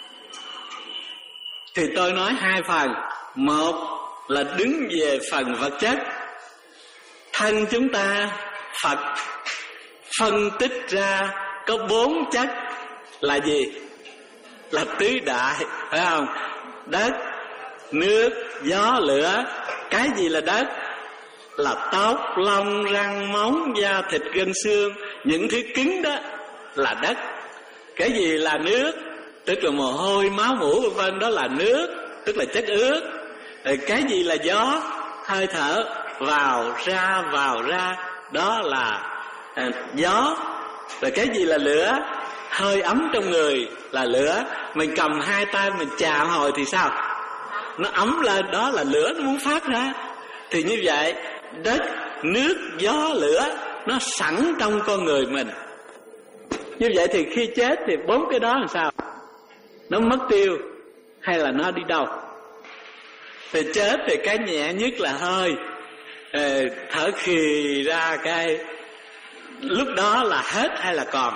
Thì tôi nói hai phần. Một là đứng về phần vật chất. Thân chúng ta Phật phân tích ra có bốn chất là gì? Là tứ đại, phải không? Đất, nước, gió, lửa. Cái gì là đất? Là tóc, lông, răng, móng, da, thịt, gân, xương. Những thứ cứng đó là đất. Cái gì là nước? Tức là mồ hôi, máu, mủ, vân vân, đó là nước, tức là chất ướt. Cái gì là gió? Hơi thở vào ra vào ra, đó là à, gió. Rồi cái gì là lửa? Hơi ấm trong người là lửa. Mình cầm hai tay mình chạm hồi thì sao? Nó ấm lên, đó là lửa nó muốn phát ra. Thì như vậy đất, nước, gió, lửa nó sẵn trong con người mình. Như vậy thì khi chết thì bốn cái đó làm sao? Nó mất tiêu hay là nó đi đâu? Thì chết thì cái nhẹ nhất là hơi, thở khì ra cái lúc đó là hết hay là còn?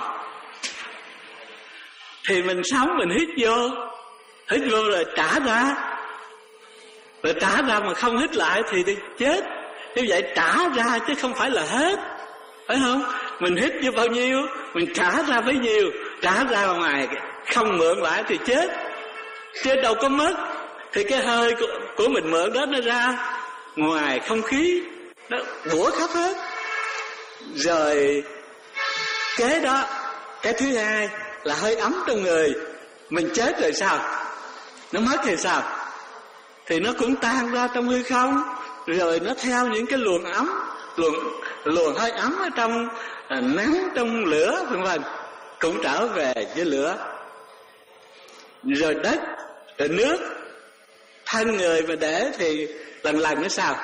Thì mình sống mình hít vô, hít vô rồi trả ra, rồi trả ra mà không hít lại thì, thì chết. Như vậy trả ra chứ không phải là hết, phải không? Mình hít vô bao nhiêu mình trả ra bấy nhiêu. Trả ra ngoài không mượn lại thì chết, chứ đâu có mất. Thì cái hơi của, của mình mượn đó nó ra ngoài không khí, nó bủa khắp hết. Rồi kế đó, cái thứ hai là hơi ấm trong người. Mình chết rồi sao? Nó mất thì sao? Thì nó cũng tan ra trong hư không. Rồi nó theo những cái luồng ấm, luồng, luồng hơi ấm ở trong à, nắng, trong lửa vân vân, cũng trở về với lửa. Rồi đất, rồi nước. Thân người mà để thì lần lần nó sao?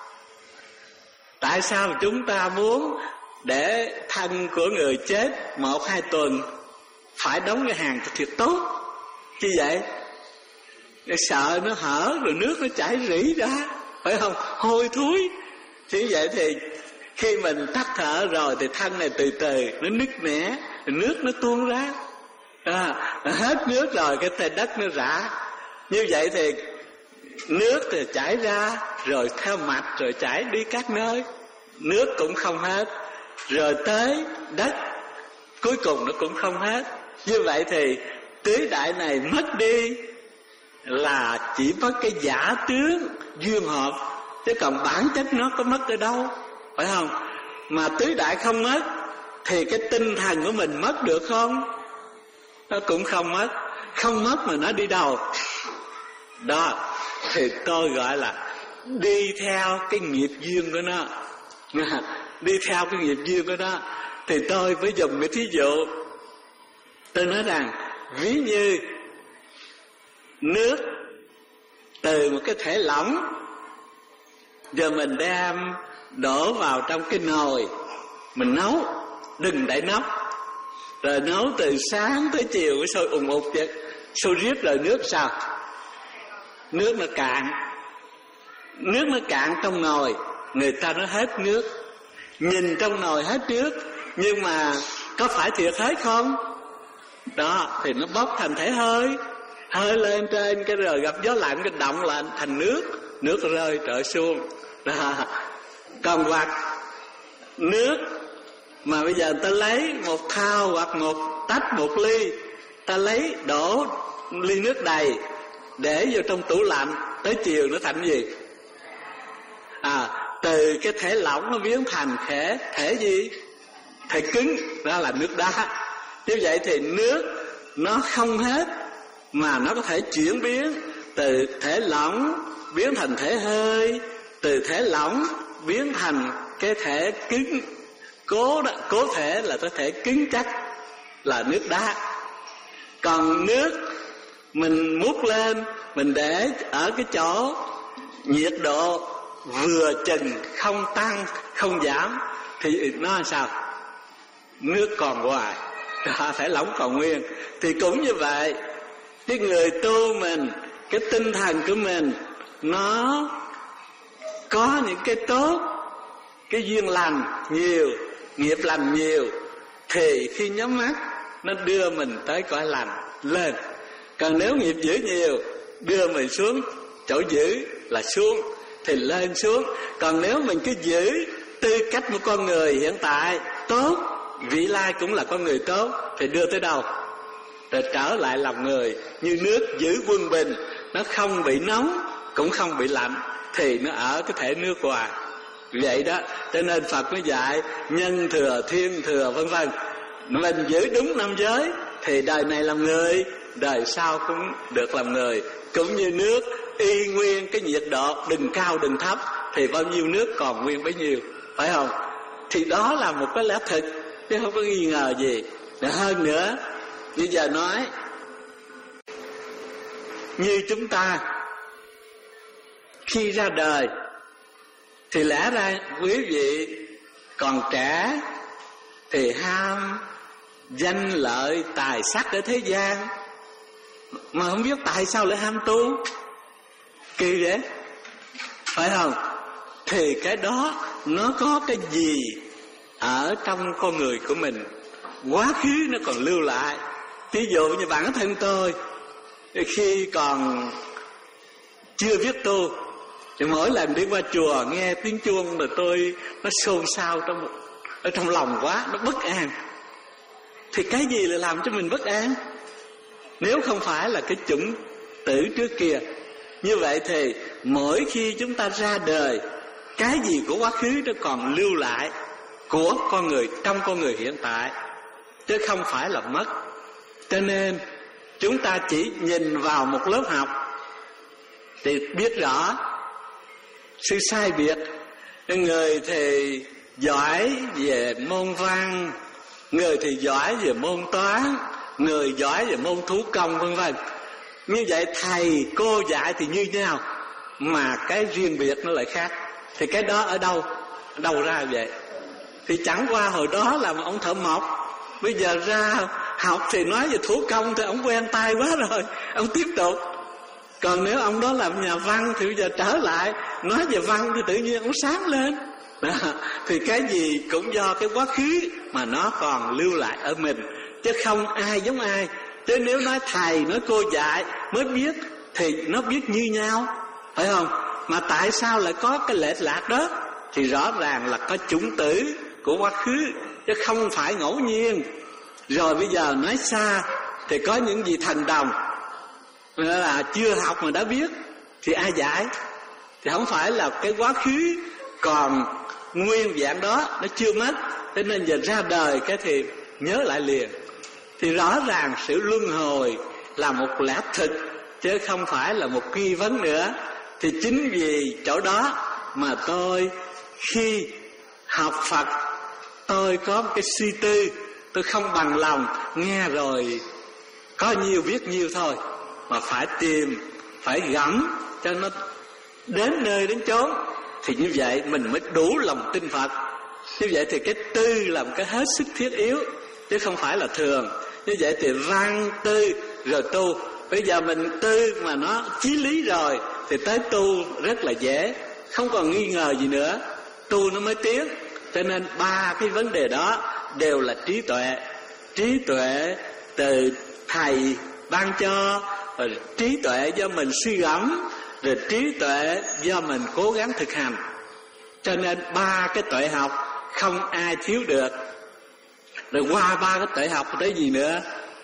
Tại sao chúng ta muốn để thân của người chết một hai tuần phải đóng cái hàng thiệt tốt? Như vậy sợ nó hở rồi nước nó chảy rỉ ra, phải không? Hôi thối. Thì vậy thì khi mình tắt thở rồi thì thân này từ từ nó nứt nẻ, nước nó tuôn ra, à, hết nước rồi cái tay đất nó rã. Như vậy thì nước thì chảy ra rồi theo mạch rồi chảy đi các nơi, nước cũng không hết, rồi tới đất cuối cùng nó cũng không hết. Như vậy thì tứ đại này mất đi là chỉ mất cái giả tướng duyên hợp, chứ còn bản chất nó có mất ở đâu, phải không? Mà tứ đại không mất thì cái tinh thần của mình mất được không? Nó cũng không mất. Không mất mà nó đi đâu? Đó thì tôi gọi là đi theo cái nghiệp duyên của nó. Đi theo cái nghiệp duyên của nó. Thì tôi mới dùng cái thí dụ. Tôi nói rằng ví như nước từ một cái thể lỏng, giờ mình đem đổ vào trong cái nồi, mình nấu, đừng đậy nắp, rồi nấu từ sáng tới chiều cái sôi ùng ục vậy, sôi riết rồi nước sao? Nước nó cạn. Nước nó cạn trong nồi, người ta nó hết nước. Nhìn trong nồi hết nước, nhưng mà có phải thiệt hết không? Đó, thì nó bốc thành thể hơi, hơi lên trên cái rồi gặp gió lạnh cái động lại thành nước, nước rơi trở xuống. Đó. Còn hoặc nước mà bây giờ ta lấy một thao hoặc một tách, một ly, ta lấy đổ ly nước đầy để vô trong tủ lạnh, tới chiều nó thành gì? À, từ cái thể lỏng nó biến thành thể thể gì? Thể cứng, đó là nước đá. Như vậy thì nước nó không hết mà nó có thể chuyển biến từ thể lỏng biến thành thể hơi, từ thể lỏng biến thành cái thể cứng cố đó, cố thể là cái thể cứng chắc là nước đá. Còn nước mình múc lên, mình để ở cái chỗ nhiệt độ vừa chừng, không tăng không giảm, thì nó là sao? Nước còn hoài, thể lỏng còn nguyên. Thì cũng như vậy, cái người tu mình, cái tinh thần của mình nó có những cái tốt, cái duyên lành nhiều, nghiệp lành nhiều, thì khi nhắm mắt nó đưa mình tới cõi lành lên. Còn nếu nghiệp dữ nhiều, đưa mình xuống chỗ dữ là xuống, thì lên xuống. Còn nếu mình cứ giữ tư cách một con người hiện tại tốt, vị lai cũng là con người tốt, thì đưa tới đâu? Rồi trở lại làm người như nước giữ quân bình, nó không bị nóng cũng không bị lạnh, thì nó ở cái thể nước hoài. Vậy đó, cho nên Phật mới dạy nhân thừa, thiên thừa vân vân. Mình giữ đúng năm giới thì đời này làm người, đời sau cũng được làm người. Cũng như nước y nguyên cái nhiệt độ, đừng cao đừng thấp, thì bao nhiêu nước còn nguyên bấy nhiêu, phải không? thì đó là một cái lẽ thực, chứ không có nghi ngờ gì. Để hơn nữa, bây giờ nói như chúng ta khi ra đời thì lẽ ra quý vị còn trẻ thì ham danh lợi tài sắc ở thế gian, mà không biết tại sao lại ham tu, kỳ đấy, phải không? Thì cái đó nó có cái gì ở trong con người của mình, quá khứ nó còn lưu lại. Ví dụ như bản thân tôi, khi còn chưa biết tu thì mỗi lần đi qua chùa nghe tiếng chuông mà tôi nó xôn xao trong ở trong lòng quá, nó bất an. Thì cái gì là làm cho mình bất an? Nếu không phải là cái chủng tử trước kia. Như vậy thì mỗi khi chúng ta ra đời, cái gì của quá khứ nó còn lưu lại của con người trong con người hiện tại, chứ không phải là mất. Cho nên chúng ta chỉ nhìn vào một lớp học thì biết rõ sự sai biệt. Người thì giỏi về môn văn, người thì giỏi về môn toán, người giỏi về môn thủ công, vân vân. Như vậy thầy cô dạy thì như nhau, mà cái riêng biệt nó lại khác. Thì cái đó ở đâu đâu ra vậy? Thì chẳng qua hồi đó là một ông thợ mộc, bây giờ ra học thì nói về thủ công thì ông quen tay quá rồi, ông tiếp tục. Còn nếu ông đó làm nhà văn thì bây giờ trở lại nói về văn thì tự nhiên ông sáng lên. Đó. Thì cái gì cũng do cái quá khứ mà nó còn lưu lại ở mình, chứ không ai giống ai. Chứ nếu nói thầy, nói cô dạy mới biết thì nó biết như nhau, phải không? Mà tại sao lại có cái lệch lạc đó? Thì rõ ràng là có chủng tử của quá khứ, chứ không phải ngẫu nhiên. Rồi bây giờ nói xa thì có những gì thành đồng là chưa học mà đã biết, thì ai dạy? Thì không phải là cái quá khứ còn nguyên vẹn đó, nó chưa mất, cho nên giờ ra đời cái thì nhớ lại liền. Thì rõ ràng sự luân hồi là một lẽ thực, chứ không phải là một nghi vấn nữa. Thì chính vì chỗ đó mà tôi khi học Phật, tôi có một cái suy tư, tôi không bằng lòng nghe rồi có nhiều biết nhiều thôi, mà phải tìm, phải gẫm cho nó đến nơi đến chốn. Thì như vậy mình mới đủ lòng tin Phật. Như vậy thì cái tư là một cái hết sức thiết yếu, chứ không phải là thường. Như vậy thì văn tư rồi tu. Bây giờ mình tư mà nó chí lý rồi thì tới tu rất là dễ, không còn nghi ngờ gì nữa, tu nó mới tiến. Cho nên ba cái vấn đề đó đều là trí tuệ. Trí tuệ từ thầy ban cho, rồi trí tuệ do mình suy gẫm, rồi trí tuệ do mình cố gắng thực hành. Cho nên ba cái tuệ học không ai thiếu được. Rồi qua ba cái tuệ học tới gì nữa?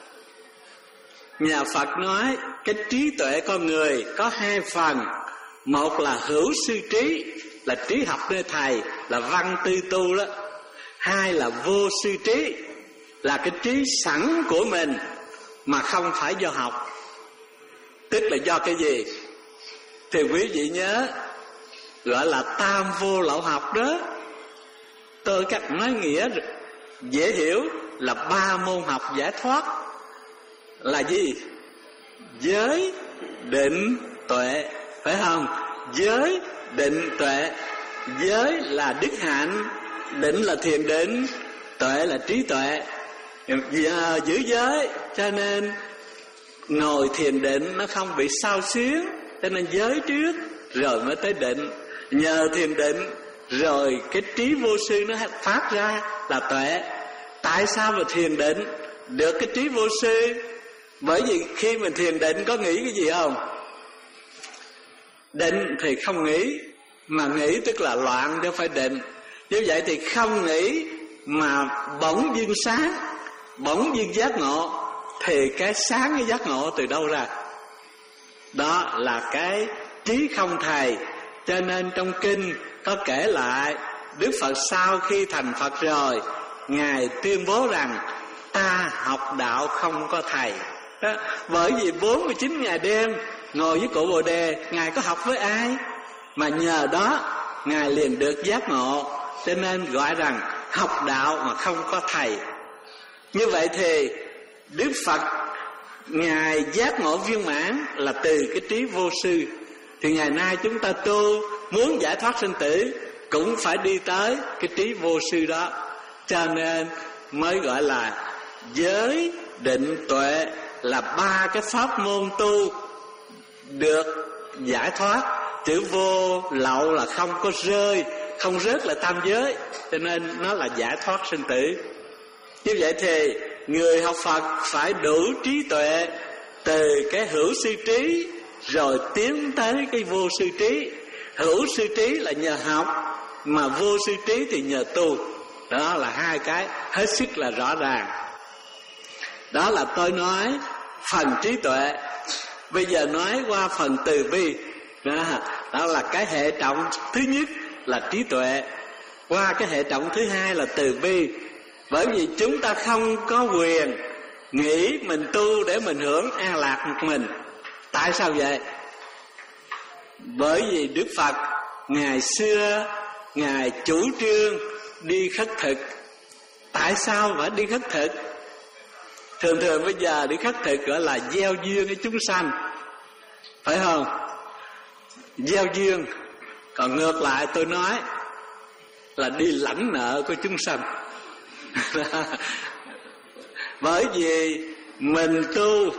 Nhà Phật nói cái trí tuệ con người có hai phần. Một là hữu sư trí, là trí học nơi thầy, là văn tư tu đó. Hai là vô sư trí, là cái trí sẵn của mình mà không phải do học. Tức là do cái gì? Thì quý vị nhớ, gọi là tam vô lậu học đó. Tôi cách nói nghĩa dễ hiểu là ba môn học giải thoát. Là gì? Giới, định, tuệ, phải không? Giới, định, tuệ. Giới là đức hạnh, định là thiền định, tuệ là trí tuệ. Giờ giữ giới cho nên ngồi thiền định nó không bị xao xuyến, cho nên giới trước rồi mới tới định. Nhờ thiền định rồi cái trí vô sư nó phát ra là tuệ. Tại sao mà thiền định được cái trí vô sư? Bởi vì khi mình thiền định có nghĩ cái gì không? Định thì không nghĩ, mà nghĩ tức là loạn chứ không phải định. Như vậy thì không nghĩ mà bỗng dưng sáng, bỗng dưng giác ngộ, thì cái sáng cái giác ngộ từ đâu ra? Đó là cái trí không thầy. Cho nên trong kinh có kể lại Đức Phật sau khi thành Phật rồi, Ngài tuyên bố rằng ta học đạo không có thầy. Đó, bởi vì bốn mươi chín ngày đêm ngồi với cội Bồ Đề, Ngài có học với ai? Mà nhờ đó Ngài liền được giác ngộ. Cho nên gọi rằng học đạo mà không có thầy. Như vậy thì Đức Phật Ngài giác ngộ viên mãn là từ cái trí vô sư. Thì ngày nay chúng ta tu muốn giải thoát sinh tử cũng phải đi tới cái trí vô sư đó. Cho nên mới gọi là giới định tuệ, là ba cái pháp môn tu được giải thoát. Chữ vô lậu là không có rơi, không rớt là tam giới, cho nên nó là giải thoát sinh tử. Như vậy thì người học Phật phải đủ trí tuệ, từ cái hữu sư trí rồi tiến tới cái vô sư trí. Hữu sư trí là nhờ học, mà vô sư trí thì nhờ tu. Đó là hai cái hết sức là rõ ràng. Đó là tôi nói phần trí tuệ. Bây giờ nói qua phần từ bi. Đó, đó là cái hệ trọng thứ nhất là trí tuệ. Qua cái hệ trọng thứ hai là từ bi. Bởi vì chúng ta không có quyền nghĩ mình tu để mình hưởng an lạc một mình. Tại sao vậy? Bởi vì Đức Phật ngày xưa Ngài chủ trương đi khất thực. Tại sao phải đi khất thực? Thường thường bây giờ đi khất thực gọi là gieo duyên với chúng sanh, phải không? Gieo duyên. Còn ngược lại tôi nói là đi lãnh nợ của chúng sanh. Bởi vì mình tu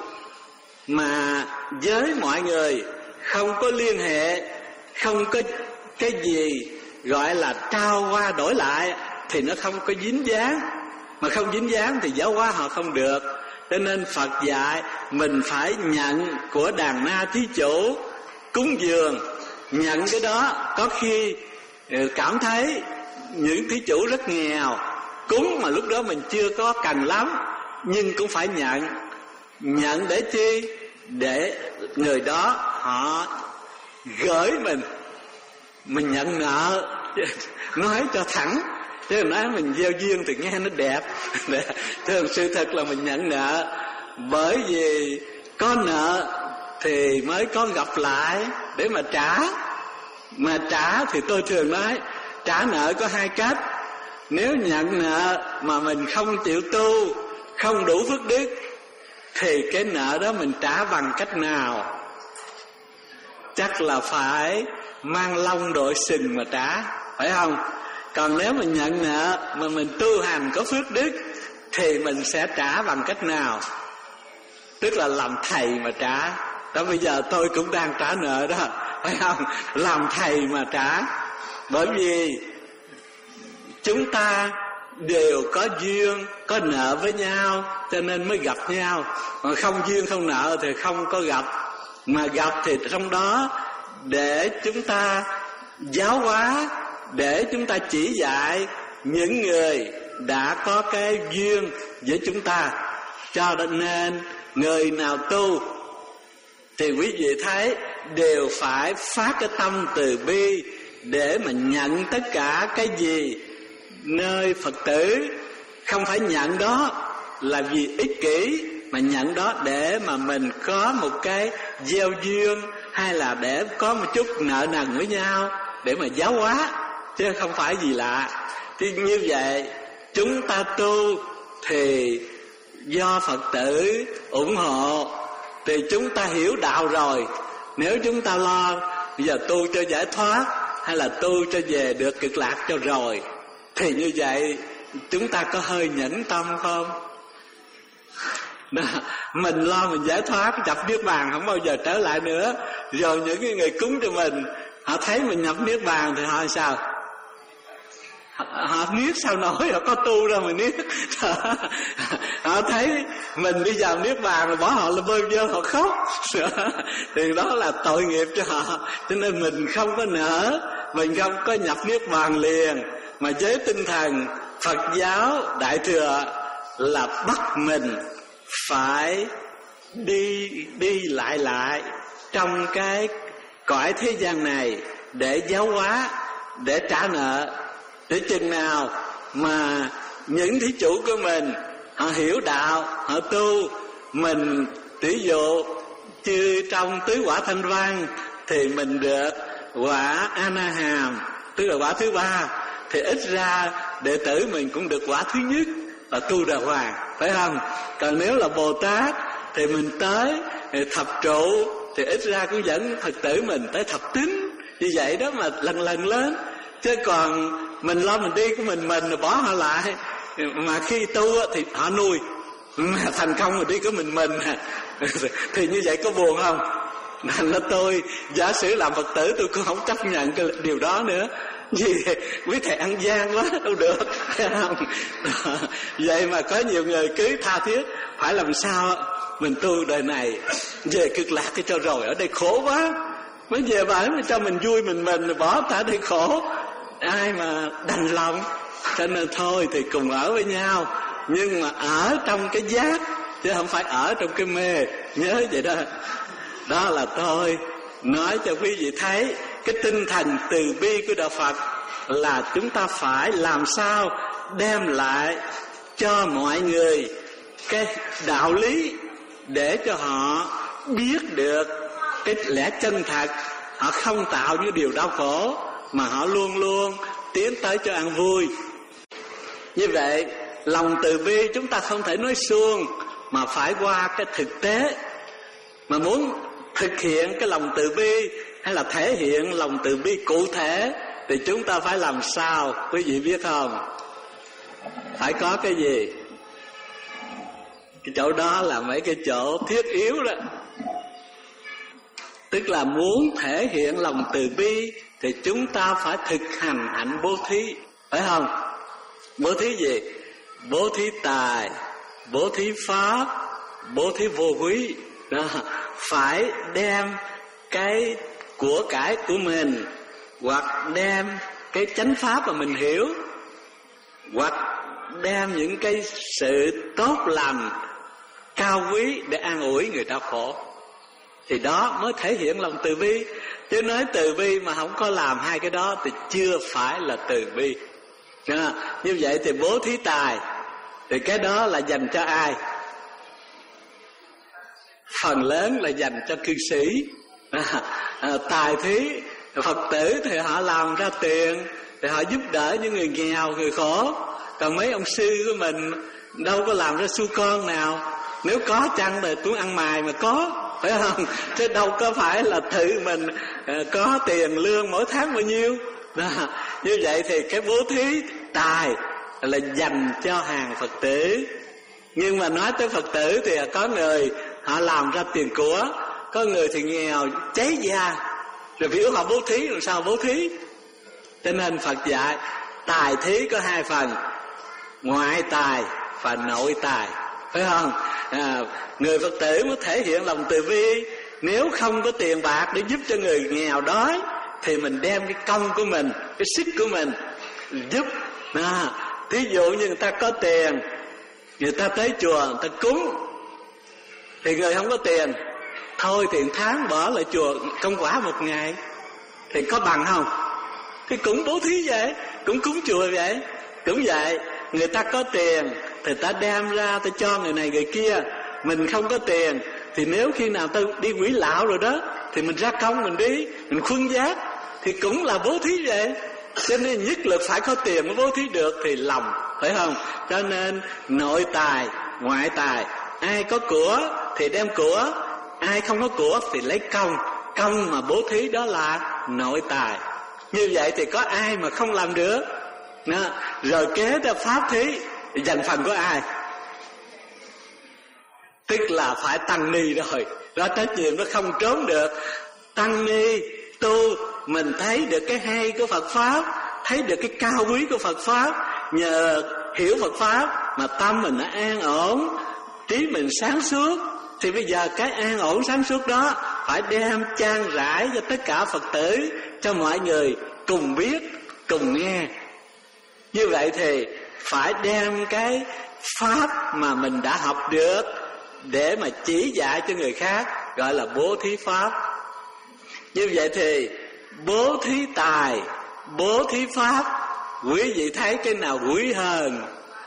mà với mọi người không có liên hệ, không có cái gì gọi là trao qua đổi lại, thì nó không có dính dáng. Mà không dính dáng thì giáo hóa họ không được. Cho nên Phật dạy mình phải nhận của đàn na thí chủ cúng dường. Nhận cái đó, có khi cảm thấy những thí chủ rất nghèo, cúng mà lúc đó mình chưa có cần lắm, nhưng cũng phải nhận. Nhận để chi? Để người đó họ gửi mình. Mình nhận nợ. Nói cho thẳng, chứ nói mình gieo duyên thì nghe nó đẹp. Thường sự thật là mình nhận nợ. Bởi vì có nợ thì mới có gặp lại để mà trả. Mà trả thì tôi thường nói trả nợ có hai cách. Nếu nhận nợ mà mình không chịu tu, không đủ phước đức, thì cái nợ đó mình trả bằng cách nào? Chắc là phải mang lông đội sừng mà trả, phải không? Còn nếu mình nhận nợ mà mình tu hành có phước đức, thì mình sẽ trả bằng cách nào? Tức là làm thầy mà trả. Đó, bây giờ tôi cũng đang trả nợ đó, phải không? Làm thầy mà trả. Bởi vì chúng ta đều có duyên, có nợ với nhau, cho nên mới gặp nhau. Còn không duyên không nợ thì không có gặp. Mà gặp thì trong đó để chúng ta giáo hóa, để chúng ta chỉ dạy những người đã có cái duyên với chúng ta. Cho nên người nào tu thì quý vị thấy đều phải phát cái tâm từ bi để mà nhận tất cả cái gì nơi Phật tử. Không phải nhận đó là vì ích kỷ, mà nhận đó để mà mình có một cái gieo duyên, hay là để có một chút nợ nần với nhau để mà giáo hóa, chứ không phải gì lạ. Thì như vậy chúng ta tu thì do Phật tử ủng hộ, thì chúng ta hiểu đạo rồi. Nếu chúng ta lo bây giờ tu cho giải thoát, hay là tu cho về được cực lạc cho rồi, thì như vậy chúng ta có hơi nhẫn tâm không? Đó, mình lo mình giải thoát, nhập niết bàn không bao giờ trở lại nữa. Rồi những cái người cúng cho mình, họ thấy mình nhập niết bàn thì họ sao? Họ niết sao nổi, họ có tu ra mà niết. Họ thấy mình đi vào niết bàn rồi bỏ họ là bơi vô, họ khóc. Thì đó là tội nghiệp cho họ. Cho nên mình không có nỡ, mình không có nhập niết bàn liền. Mà với tinh thần Phật giáo Đại Thừa là bắt mình phải đi đi lại lại trong cái cõi thế gian này để giáo hóa, để trả nợ. Để chừng nào mà những thí chủ của mình họ hiểu đạo, họ tu, mình tỷ dụ như trong tứ quả thanh văn thì mình được quả A-na-hàm, tức là quả thứ ba, thì ít ra đệ tử mình cũng được quả thứ nhất là tu đà hoàng, phải không? Còn nếu là Bồ Tát thì mình tới thì thập trụ, thì ít ra cũng dẫn Phật tử mình tới thập tính. Như vậy đó mà lần lần lớn. Chứ còn mình lo mình đi của mình mình rồi bỏ họ lại, mà khi tu thì họ nuôi, mà thành công mà đi của mình mình thì như vậy có buồn không? Nên là tôi giả sử làm Phật tử tôi cũng không chấp nhận cái điều đó nữa. Vì quý thầy ăn gian quá đâu được, thấy không? Vậy mà có nhiều người cứ tha thiết phải làm sao mình tu đời này về cực lạc cái cho rồi, ở đây khổ quá, mới về bển mà cho mình vui mình mình bỏ ta đây khổ, ai mà đành lòng. Cho nên thôi thì cùng ở với nhau, nhưng mà ở trong cái giác chứ không phải ở trong cái mê, nhớ vậy đó. Đó là tôi nói cho quý vị thấy cái tinh thần từ bi của Đạo Phật là chúng ta phải làm sao đem lại cho mọi người cái đạo lý để cho họ biết được cái lẽ chân thật. Họ không tạo những điều đau khổ mà họ luôn luôn tiến tới cho an vui. Như vậy lòng từ bi chúng ta không thể nói suông mà phải qua cái thực tế. Mà muốn thực hiện cái lòng từ bi hay là thể hiện lòng từ bi cụ thể thì chúng ta phải làm sao, quý vị biết không? Phải có cái gì? Cái chỗ đó là mấy cái chỗ thiết yếu đó. Tức là muốn thể hiện lòng từ bi thì chúng ta phải thực hành hạnh bố thí, phải không? Bố thí gì? Bố thí tài, bố thí pháp, bố thí vô quý. Đó, phải đem cái của cải của mình, hoặc đem cái chánh pháp mà mình hiểu, hoặc đem những cái sự tốt lành cao quý để an ủi người đau khổ. Thì đó mới thể hiện lòng từ bi. Chứ nói từ bi mà không có làm hai cái đó thì chưa phải là từ bi. À, như vậy thì bố thí tài thì cái đó là dành cho ai? Phần lớn là dành cho cư sĩ. À, à, tài thí Phật tử thì họ làm ra tiền thì họ giúp đỡ những người nghèo, người khổ. Còn mấy ông sư của mình đâu có làm ra xu con nào. Nếu có chăng thì cũng ăn mài mà có, phải không? Chứ đâu có phải là tự mình à, có tiền lương mỗi tháng bao nhiêu. Đó. Như vậy thì cái bố thí tài là dành cho hàng Phật tử. Nhưng mà nói tới Phật tử thì có người họ làm ra tiền của, có người thì nghèo cháy da, rồi biểu họ bố thí, làm sao bố thí? Cho nên Phật dạy tài thí có hai phần, ngoại tài và nội tài, phải không? À, người Phật tử mới thể hiện lòng từ bi. Nếu không có tiền bạc để giúp cho người nghèo đói thì mình đem cái công của mình, cái sức của mình giúp. À, thí dụ như người ta có tiền, người ta tới chùa người ta cúng, thì người không có tiền, thôi thì tháng bỏ lại chùa công quả một ngày, thì có bằng không? Thì cũng bố thí vậy, cũng cúng chùa vậy. Cũng vậy, người ta có tiền thì ta đem ra ta cho người này người kia. Mình không có tiền thì nếu khi nào ta đi quỷ lão rồi đó thì mình ra công mình đi, mình khuân giác, thì cũng là bố thí vậy. Cho nên nhất lực phải có tiền mới bố thí được thì lòng, phải không? Cho nên nội tài, ngoại tài, ai có của thì đem của, ai không có của thì lấy công. Công mà bố thí đó là nội tài. Như vậy thì có ai mà không làm được. Đó. Rồi kế ra pháp thí thì dành phần của ai? Tức là phải tăng ni rồi. Đó, trách nhiệm nó không trốn được. Tăng ni tu mình thấy được cái hay của Phật Pháp, thấy được cái cao quý của Phật Pháp. Nhờ hiểu Phật Pháp mà tâm mình nó an ổn, trí mình sáng suốt. Thì bây giờ cái an ổn sáng suốt đó phải đem chan rải cho tất cả Phật tử, cho mọi người cùng biết, cùng nghe. Như vậy thì phải đem cái Pháp mà mình đã học được để mà chỉ dạy cho người khác, gọi là bố thí Pháp. Như vậy thì bố thí tài, bố thí Pháp, quý vị thấy cái nào quý hơn?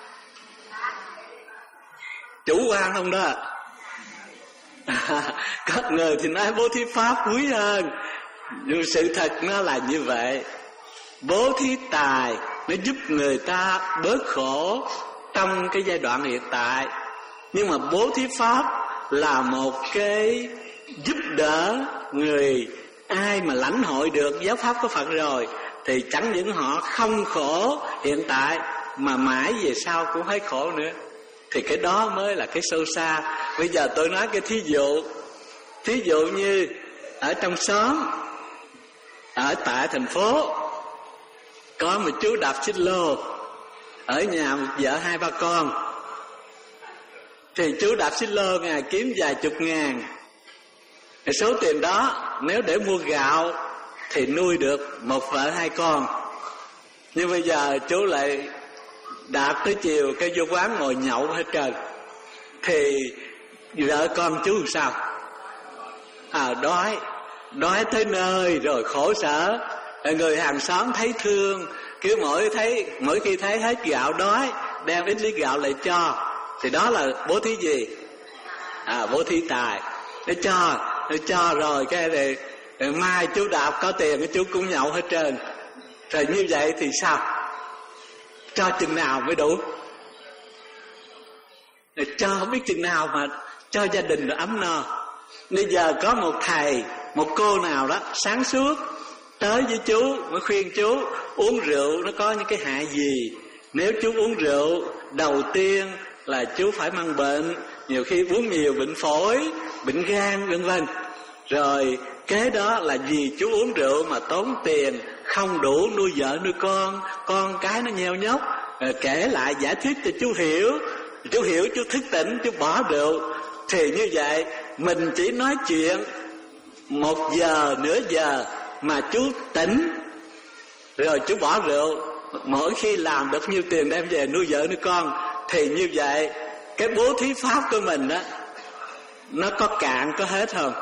Chủ quan không đó? À, có người thì nói bố thí Pháp quý hơn. Nhưng sự thật nó là như vậy. Bố thí tài nó giúp người ta bớt khổ trong cái giai đoạn hiện tại. Nhưng mà bố thí pháp là một cái giúp đỡ người, ai mà lãnh hội được giáo pháp của Phật rồi thì chẳng những họ không khổ hiện tại mà mãi về sau cũng thấy khổ nữa. Thì cái đó mới là cái sâu xa. Bây giờ tôi nói cái thí dụ, thí dụ như ở trong xóm, ở tại thành phố, có một chú đạp xích lô, ở nhà một vợ hai ba con. Thì chú đạp xích lô ngày kiếm vài chục ngàn. Thì số tiền đó nếu để mua gạo thì nuôi được một vợ hai con. Nhưng bây giờ chú lại đạp tới chiều cái vô quán ngồi nhậu hết trơn, thì vợ con chú làm sao? À đói, đói tới nơi rồi khổ sở. Người hàng xóm thấy thương, cứ mỗi thấy mỗi khi thấy hết gạo đói đem ít lý gạo lại cho. Thì đó là bố thí gì? À bố thí tài. Để cho, để cho rồi cái này mai chú đạp có tiền cái chú cũng nhậu hết trơn. Rồi như vậy thì sao? Cho chừng nào mới đủ? Để cho không biết chừng nào mà cho gia đình được ấm no. Bây giờ có một thầy, một cô nào đó sáng suốt tới với chú mới khuyên chú uống rượu nó có những cái hại gì. Nếu chú uống rượu, đầu tiên là chú phải mang bệnh, nhiều khi uống nhiều bệnh phổi, bệnh gan vân vân. Rồi kế đó là vì chú uống rượu mà tốn tiền, không đủ nuôi vợ nuôi con, con cái nó nheo nhóc. Rồi kể lại giải thích cho chú hiểu, chú hiểu chú thức tỉnh, chú bỏ rượu. Thì như vậy mình chỉ nói chuyện một giờ nửa giờ mà chú tỉnh rồi chú bỏ rượu, mỗi khi làm được nhiêu tiền đem về nuôi vợ nuôi con. Thì như vậy cái bố thí pháp của mình đó nó có cạn có hết không?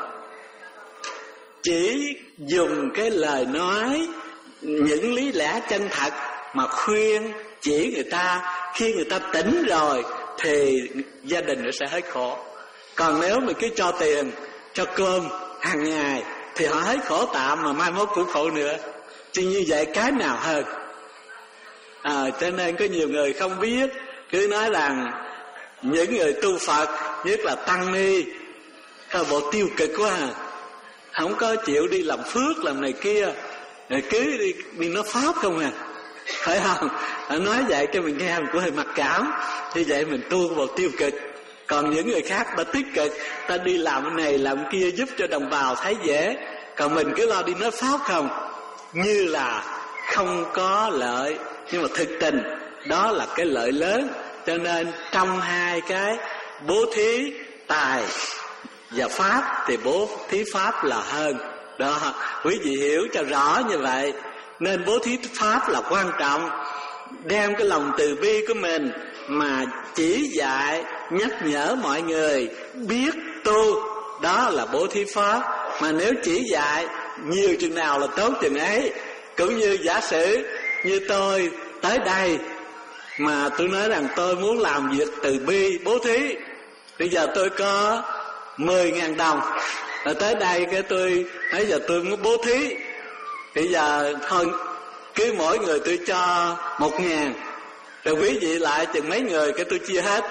Chỉ dùng cái lời nói những lý lẽ chân thật mà khuyên chỉ người ta, khi người ta tỉnh rồi thì gia đình nó sẽ hết khổ. Còn nếu mình cứ cho tiền, cho cơm hàng ngày thì họ hết khổ tạm mà mai mốt cũng khổ nữa. Chứ như vậy cái nào hơn? À, cho nên có nhiều người không biết, cứ nói rằng những người tu Phật, nhất là tăng ni, có bộ tiêu cực quá à, không có chịu đi làm phước làm này kia, rồi cứ đi, đi nói pháp không à, phải không? À, nói vậy cho mình nghe mình cũng hơi mặc cảm. Như vậy mình tu bộ tiêu cực. Còn những người khác ta tích cực, ta đi làm cái này làm kia giúp cho đồng bào thấy dễ. Còn mình cứ lo đi nói pháp không, như là không có lợi. Nhưng mà thực tình đó là cái lợi lớn. Cho nên trong hai cái bố thí tài và pháp thì bố thí pháp là hơn. Đó, quý vị hiểu cho rõ như vậy. Nên bố thí pháp là quan trọng. Đem cái lòng từ bi của mình mà chỉ dạy, nhắc nhở mọi người biết tu, đó là bố thí pháp. Mà nếu chỉ dạy nhiều chừng nào là tốt chừng ấy. Cũng như giả sử như tôi tới đây mà tôi nói rằng tôi muốn làm việc từ bi bố thí, bây giờ tôi có mười ngàn đồng, rồi tới đây cái tôi bây giờ tôi muốn bố thí, bây giờ thôi cứ mỗi người tôi cho một ngàn, rồi quý vị lại chừng mấy người cái tôi chia hết.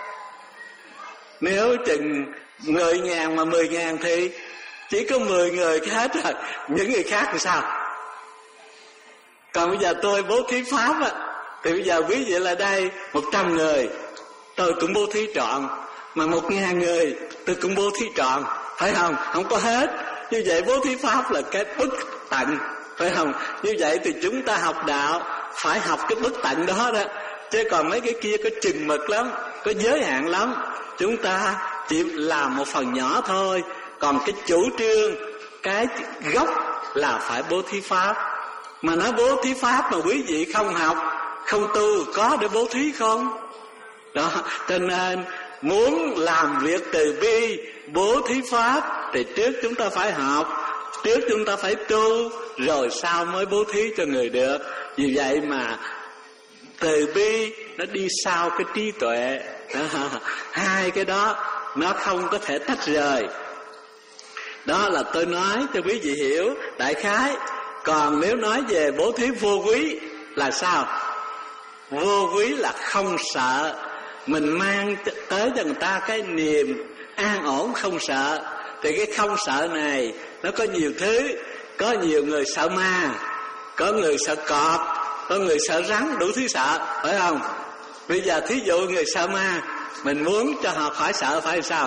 Nếu chừng mười ngàn mà mười ngàn thì chỉ có mười người cái hết rồi, những người khác thì sao? Còn bây giờ tôi bố thí pháp á, thì bây giờ quý vị là đây một trăm người tôi cũng bố thí trọn, mà một ngàn người tôi cũng bố thí trọn, phải không? Không có hết. Như vậy bố thí pháp là cái bất tận, phải không? Như vậy thì chúng ta học đạo phải học cái bất tận đó đó. Chứ còn mấy cái kia có chừng mực lắm, có giới hạn lắm. Chúng ta chỉ làm một phần nhỏ thôi. Còn cái chủ trương, cái gốc là phải bố thí pháp. Mà nói bố thí pháp mà quý vị không học, không tu, có để bố thí không? Đó, cho nên muốn làm việc từ bi, bố thí pháp thì trước chúng ta phải học, trước chúng ta phải tu, rồi sau mới bố thí cho người được. Vì vậy mà từ bi nó đi sau cái trí tuệ. Đó, hai cái đó nó không có thể tách rời. Đó là tôi nói cho quý vị hiểu đại khái. Còn nếu nói về bố thí vô quý là sao? Vô quý là không sợ. Mình mang tới cho người ta cái niềm an ổn không sợ. Thì cái không sợ này nó có nhiều thứ. Có nhiều người sợ ma, có người sợ cọp, có người sợ rắn, đủ thứ sợ, phải không? Bây giờ thí dụ người sợ ma, mình muốn cho họ khỏi sợ phải sao?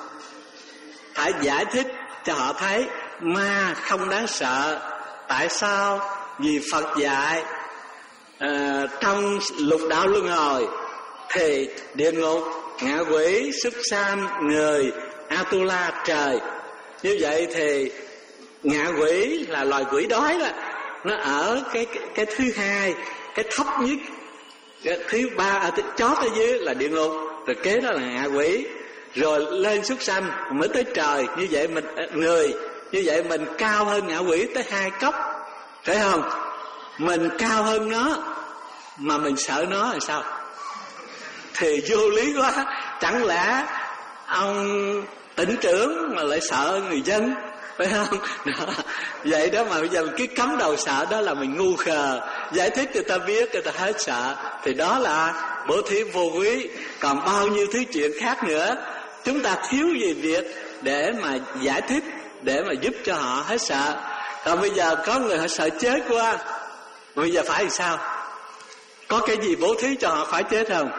Phải giải thích cho họ thấy ma không đáng sợ. Tại sao? Vì Phật dạy à, trong lục đạo luân hồi thì địa ngục, ngạ quỷ, súc sanh, người, Atula, trời. Như vậy thì ngạ quỷ là loài quỷ đói đó, nó ở cái cái, cái thứ hai, cái thấp nhất. Cái thứ ba ở chót ở dưới là địa ngục, rồi kế đó là ngạ quỷ, rồi lên súc sanh mới tới trời. Như vậy mình người, như vậy mình cao hơn ngạ quỷ tới hai cấp, phải không? Mình cao hơn nó mà mình sợ nó là sao? Thì vô lý quá. Chẳng lẽ ông tỉnh trưởng mà lại sợ người dân, phải không? Đó. Vậy đó mà bây giờ cái cắm đầu sợ đó là mình ngu khờ. Giải thích người ta biết, người ta hết sợ. Thì đó là bố thí vô quý. Còn bao nhiêu thứ chuyện khác nữa, chúng ta thiếu gì việc để mà giải thích, để mà giúp cho họ hết sợ. Còn bây giờ có người họ sợ chết quá, bây giờ phải làm sao? Có cái gì bố thí cho họ khỏi chết không?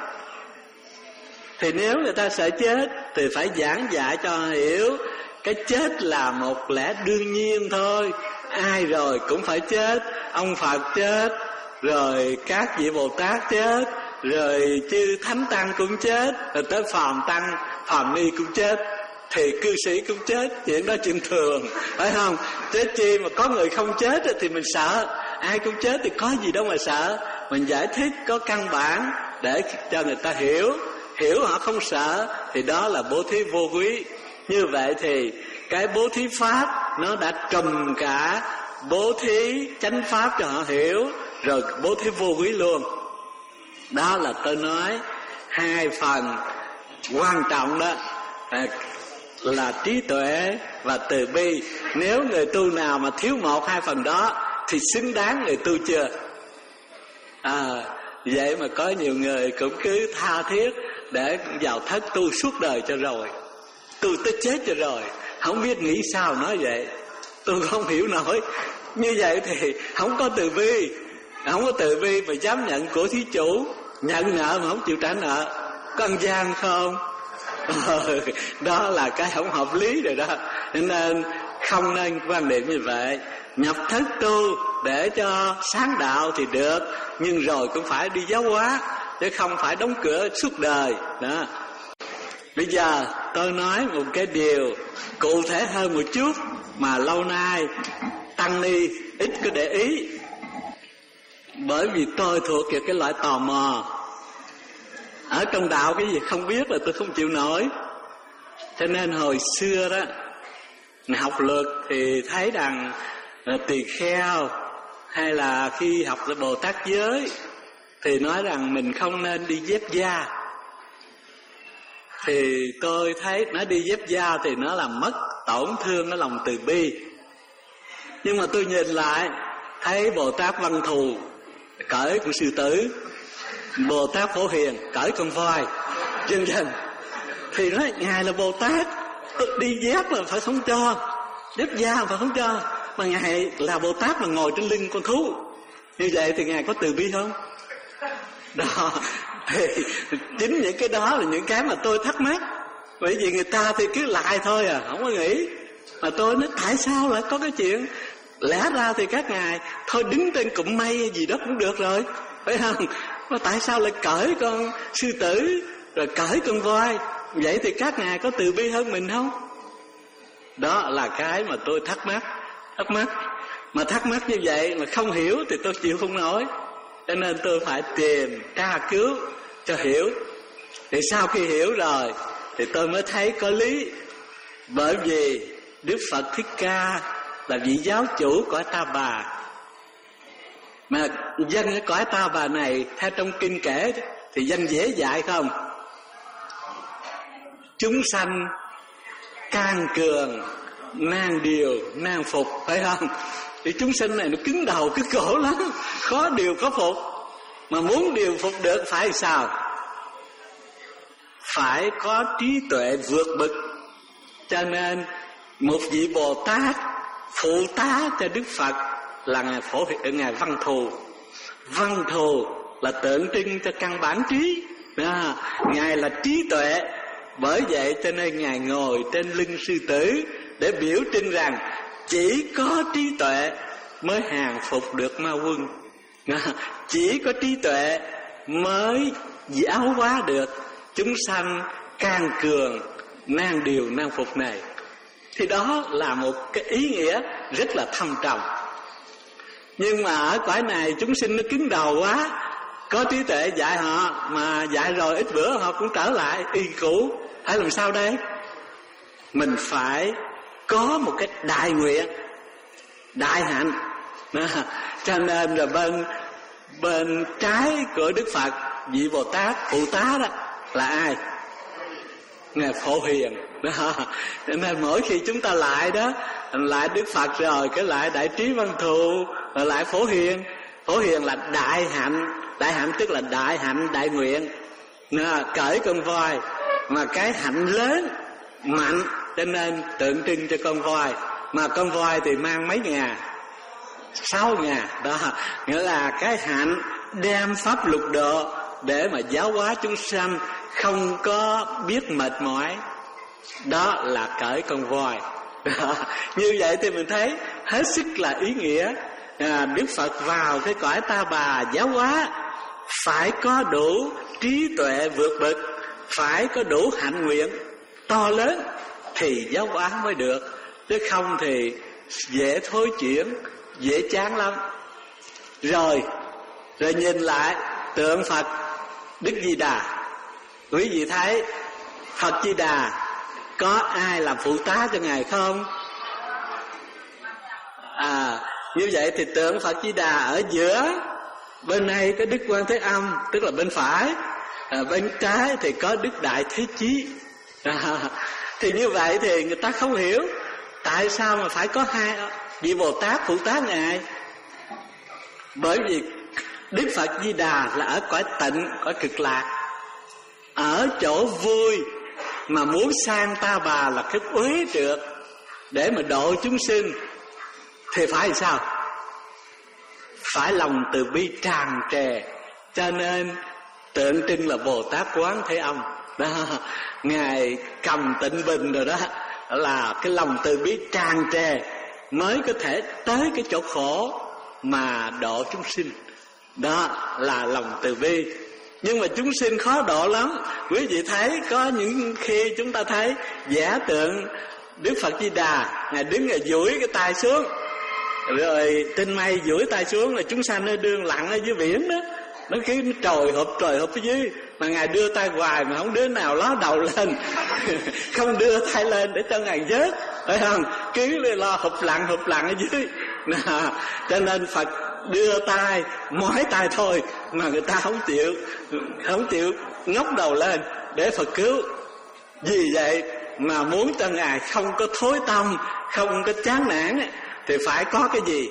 Thì nếu người ta sợ chết thì phải giảng dạy cho họ hiểu cái chết là một lẽ đương nhiên thôi. Ai rồi cũng phải chết. Ông Phật chết, rồi các vị Bồ Tát chết, rồi chư Thánh Tăng cũng chết, rồi tới Phàm Tăng, Phàm Ni cũng chết, thì cư sĩ cũng chết. Chuyện đó chuyện thường, phải không? Chết chi mà có người không chết thì mình sợ. Ai cũng chết thì có gì đâu mà sợ. Mình giải thích có căn bản để cho người ta hiểu. Hiểu họ không sợ thì đó là bố thí vô quý. Như vậy thì cái bố thí pháp nó đã trùm cả bố thí chánh pháp cho họ hiểu, rồi bố thí vô quý luôn. Đó là tôi nói hai phần quan trọng đó là trí tuệ và từ bi. Nếu người tu nào mà thiếu một hai phần đó thì xứng đáng người tu chưa? À, vậy mà có nhiều người cũng cứ tha thiết để vào thất tu suốt đời cho rồi, tu tới chết cho rồi, không biết nghĩ sao nói vậy. Tôi không hiểu nổi. Như vậy thì không có từ bi. Không có từ bi mà dám nhận của thí chủ, nhận nợ mà không chịu trả nợ, có ăn gian không? Ừ, đó là cái không hợp lý rồi đó. Nên không nên quan điểm như vậy. Nhập thất tu để cho sáng đạo thì được, nhưng rồi cũng phải đi giáo hóa, chứ không phải đóng cửa suốt đời đó. Bây giờ tôi nói một cái điều cụ thể hơn một chút mà lâu nay tăng ni ít có để ý. Bởi vì tôi thuộc về cái loại tò mò. Ở trong đạo cái gì không biết là tôi không chịu nổi. Cho nên hồi xưa đó, học luật thì thấy rằng tỳ kheo hay là khi học về Bồ Tát giới thì nói rằng mình không nên đi dép da. Thì tôi thấy nó đi dép da thì nó làm mất tổn thương cái lòng từ bi. Nhưng mà tôi nhìn lại thấy Bồ Tát Văn Thù cởi con sư tử, Bồ Tát Phổ Hiền cởi con voi, vân vân. Thì nói ngài là Bồ Tát, đi dép là phải không cho, dép da phải không cho, mà ngài là Bồ Tát mà ngồi trên lưng con thú. Như vậy thì ngài có từ bi không? Đó, thì chính những cái đó là những cái mà tôi thắc mắc. Bởi vì người ta thì cứ lại thôi à, không có nghĩ. Mà tôi nói tại sao lại có cái chuyện? Lẽ ra thì các ngài thôi đứng trên cụm mây gì đó cũng được rồi, phải không? Mà tại sao lại cởi con sư tử rồi cởi con voi? Vậy thì các ngài có từ bi hơn mình không? Đó là cái mà tôi thắc mắc. Thắc mắc Mà thắc mắc như vậy mà không hiểu thì tôi chịu không nổi. Cho nên tôi phải tìm tra cứu cho hiểu. Thì sau khi hiểu rồi thì tôi mới thấy có lý. Bởi vì Đức Phật Thích Ca là vị giáo chủ cõi Ta Bà. Mà dân ở cõi Ta Bà này theo trong kinh kể thì dân dễ dạy không? Chúng sanh can cường, nan điều, nan phục, phải không? Thì chúng sinh này nó cứng đầu, cứng cổ lắm, khó điều khó phục. Mà muốn điều phục được phải sao? Phải có trí tuệ vượt bậc. Cho nên một vị Bồ Tát phụ tá cho Đức Phật là Ngài Phổ Hiền, Ngài Văn Thù. Văn Thù là tượng trưng cho căn bản trí. À, Ngài là trí tuệ. Bởi vậy cho nên Ngài ngồi trên lưng sư tử để biểu trưng rằng chỉ có trí tuệ mới hàng phục được ma quân. À, chỉ có trí tuệ mới giáo hóa được chúng sanh can cường nan điều nan phục này. Thì đó là một cái ý nghĩa rất là thâm trầm. Nhưng mà ở cõi này chúng sinh nó cứng đầu quá, có trí tuệ dạy họ, mà dạy rồi ít bữa họ cũng trở lại y cũ. Phải làm sao đây? Mình phải có một cái đại nguyện, đại hạnh. À, cho nên là bên bên trái của Đức Phật, vị Bồ Tát phụ tá đó là ai? Ngài Phổ Hiền. Đó. Cho nên mỗi khi chúng ta lại đó, lại Đức Phật rồi cái lại Đại Trí Văn Thù, rồi lại Phổ Hiền. Phổ Hiền là đại hạnh. Đại hạnh tức là đại hạnh đại nguyện. Nó cởi con voi, mà cái hạnh lớn mạnh, cho nên tượng trưng cho con voi. Mà con voi thì mang mấy ngà? Sáu ngà. Đó, nghĩa là cái hạnh đem pháp luật độ để mà giáo hóa chúng sanh không có biết mệt mỏi. Đó là cởi con voi. Đó. Như vậy thì mình thấy hết sức là ý nghĩa. à, Đức Phật vào cái cõi Ta Bà giáo hóa phải có đủ trí tuệ vượt bậc, phải có đủ hạnh nguyện to lớn thì giáo hóa mới được. Chứ không thì dễ thối chuyển, dễ chán lắm. Rồi Rồi nhìn lại tượng Phật Đức Di Đà. Quý vị thấy Phật Di Đà có ai làm phụ tá cho Ngài không? À, như vậy thì tượng Phật Di Đà ở giữa. Bên này có Đức Quan Thế Âm, tức là bên phải. à, Bên trái thì có Đức Đại Thế Chí. à, Thì như vậy thì người ta không hiểu tại sao mà phải có hai vị Bồ Tát phụ tá Ngài. Bởi vì Đức Phật Di Đà là ở cõi tịnh, cõi cực lạc, ở chỗ vui, mà muốn sang Ta Bà là cái uế trượt để mà độ chúng sinh thì phải sao? Phải lòng từ bi tràn trề. Cho nên tượng trưng là Bồ Tát Quán Thế Âm đó. Ngài cầm tịnh bình rồi đó, là cái lòng từ bi tràn trề mới có thể tới cái chỗ khổ mà độ chúng sinh. Đó là lòng từ bi. Nhưng mà chúng sinh khó độ lắm. Quý vị thấy có những khi chúng ta thấy vẽ tượng Đức Phật Di Đà, Ngài đứng rồi duỗi cái tay xuống, rồi trên mây duỗi tay xuống, là chúng sanh nó đương lặng ở dưới biển đó. Nó cứ trồi hụp trồi hụp ở dưới, mà Ngài đưa tay hoài mà không đứa nào ló đầu lên không đưa tay lên để cho Ngài vớt, phải không? Cứ lo hụp lặng hụp lặng ở dưới. Cho nên Phật đưa tay, mỏi tay thôi, mà người ta không chịu không chịu ngóc đầu lên để Phật cứu. Vì vậy mà muốn cho Ngài không có thối tâm, không có chán nản, thì phải có cái gì?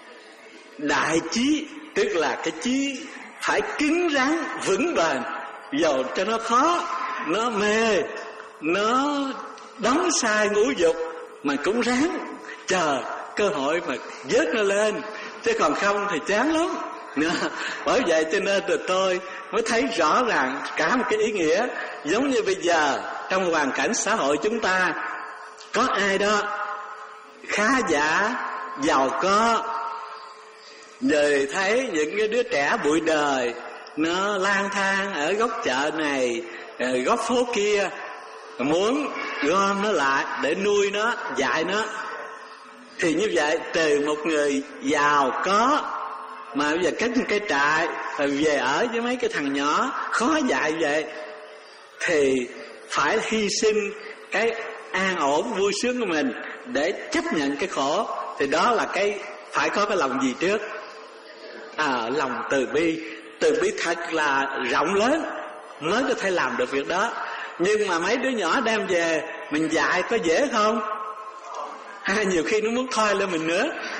Đại chí, tức là cái chí phải cứng rắn vững bền, dầu cho nó khó, nó mê, nó đóng sai ngũ dục, mà cũng ráng chờ cơ hội mà vớt nó lên, chứ còn không thì chán lắm. Bởi vậy cho nên từ tôi mới thấy rõ ràng cả một cái ý nghĩa. Giống như bây giờ trong hoàn cảnh xã hội chúng ta, có ai đó khá giả, giàu có, rồi thấy những cái đứa trẻ bụi đời nó lang thang ở góc chợ này, góc phố kia, muốn gom nó lại để nuôi nó, dạy nó. Thì như vậy từ một người giàu có mà bây giờ cất một cái trại rồi về ở với mấy cái thằng nhỏ khó dạy vậy, thì phải hy sinh cái an ổn vui sướng của mình để chấp nhận cái khổ. Thì đó là cái phải có cái lòng gì trước? À, lòng từ bi. Từ bi thật là rộng lớn mới có thể làm được việc đó. Nhưng mà mấy đứa nhỏ đem về mình dạy có dễ không? À, nhiều khi nó muốn thôi lên mình nữa.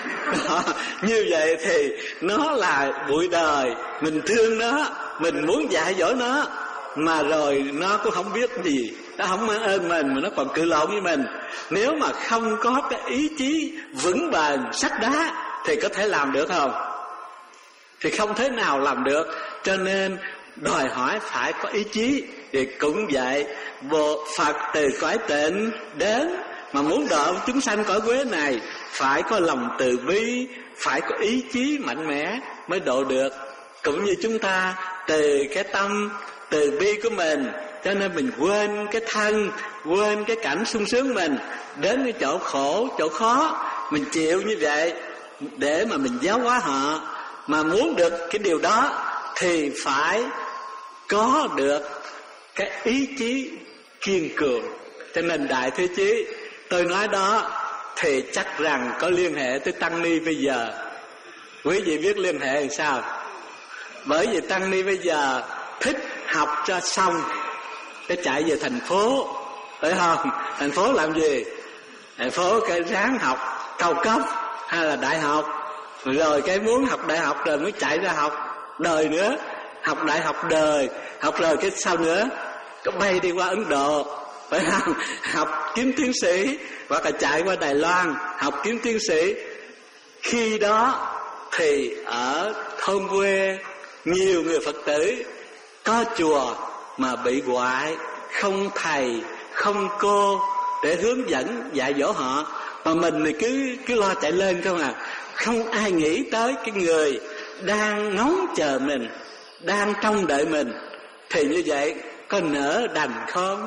Đó, như vậy thì nó là bụi đời, mình thương nó, mình muốn dạy dỗ nó, mà rồi nó cũng không biết gì, nó không mang ơn mình mà nó còn cự lộn với mình. Nếu mà không có cái ý chí vững bền sắt đá thì có thể làm được không? Thì không thể nào làm được. Cho nên đòi hỏi phải có ý chí. Thì cũng vậy, bộ Phật từ cõi tịnh đến mà muốn độ chúng sanh cõi quế này, phải có lòng từ bi, phải có ý chí mạnh mẽ mới độ được. Cũng như chúng ta từ cái tâm từ bi của mình, cho nên mình quên cái thân, quên cái cảnh sung sướng mình, đến cái chỗ khổ, chỗ khó mình chịu như vậy để mà mình giáo hóa họ. Mà muốn được cái điều đó thì phải có được cái ý chí kiên cường. Cho nên đại thế chí tôi nói đó thì chắc rằng có liên hệ tới tăng ni bây giờ. Quý vị biết liên hệ làm sao? Bởi vì tăng ni bây giờ thích học cho xong cái chạy về thành phố, phải không? Thành phố làm gì? Thành phố cái ráng học cao cấp hay là đại học, rồi cái muốn học đại học rồi mới chạy ra học đời nữa, học đại học đời, học rồi cái sau nữa có bay đi qua Ấn Độ, phải không? Học kiếm tiến sĩ, hoặc là chạy qua Đài Loan học kiếm tiến sĩ. Khi đó thì ở thôn quê nhiều người Phật tử có chùa mà bị hoại, không thầy không cô để hướng dẫn dạy dỗ họ, mà mình thì cứ cứ lo chạy lên không à. Không ai nghĩ tới cái người đang ngóng chờ mình, đang trông đợi mình. Thì như vậy có nỡ đành không?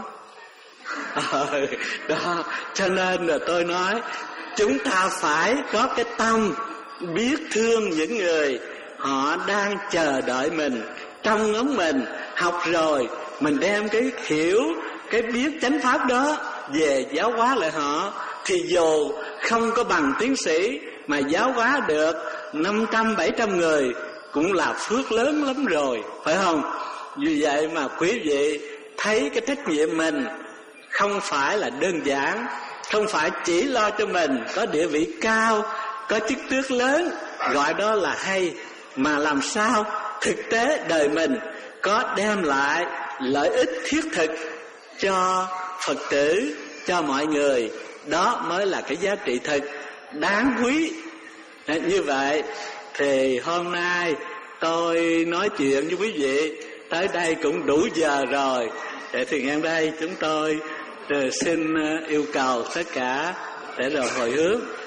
Ờ, đó, cho nên là tôi nói chúng ta phải có cái tâm biết thương những người họ đang chờ đợi mình, trông ngóng mình. Học rồi mình đem cái hiểu, cái biết chánh pháp đó về giáo hóa lại họ, thì dù không có bằng tiến sĩ mà giáo hóa được năm trăm bảy trăm người cũng là phước lớn lắm rồi, phải không? Vì vậy mà quý vị thấy cái trách nhiệm mình không phải là đơn giản, không phải chỉ lo cho mình có địa vị cao, có chức tước lớn, gọi đó là hay, mà làm sao thực tế đời mình có đem lại lợi ích thiết thực cho Phật tử, cho mọi người. Đó mới là cái giá trị thực đáng quý. Như vậy thì hôm nay tôi nói chuyện với quý vị tới đây cũng đủ giờ rồi. Để thì ngang đây chúng tôi xin yêu cầu tất cả để rồi hồi hướng.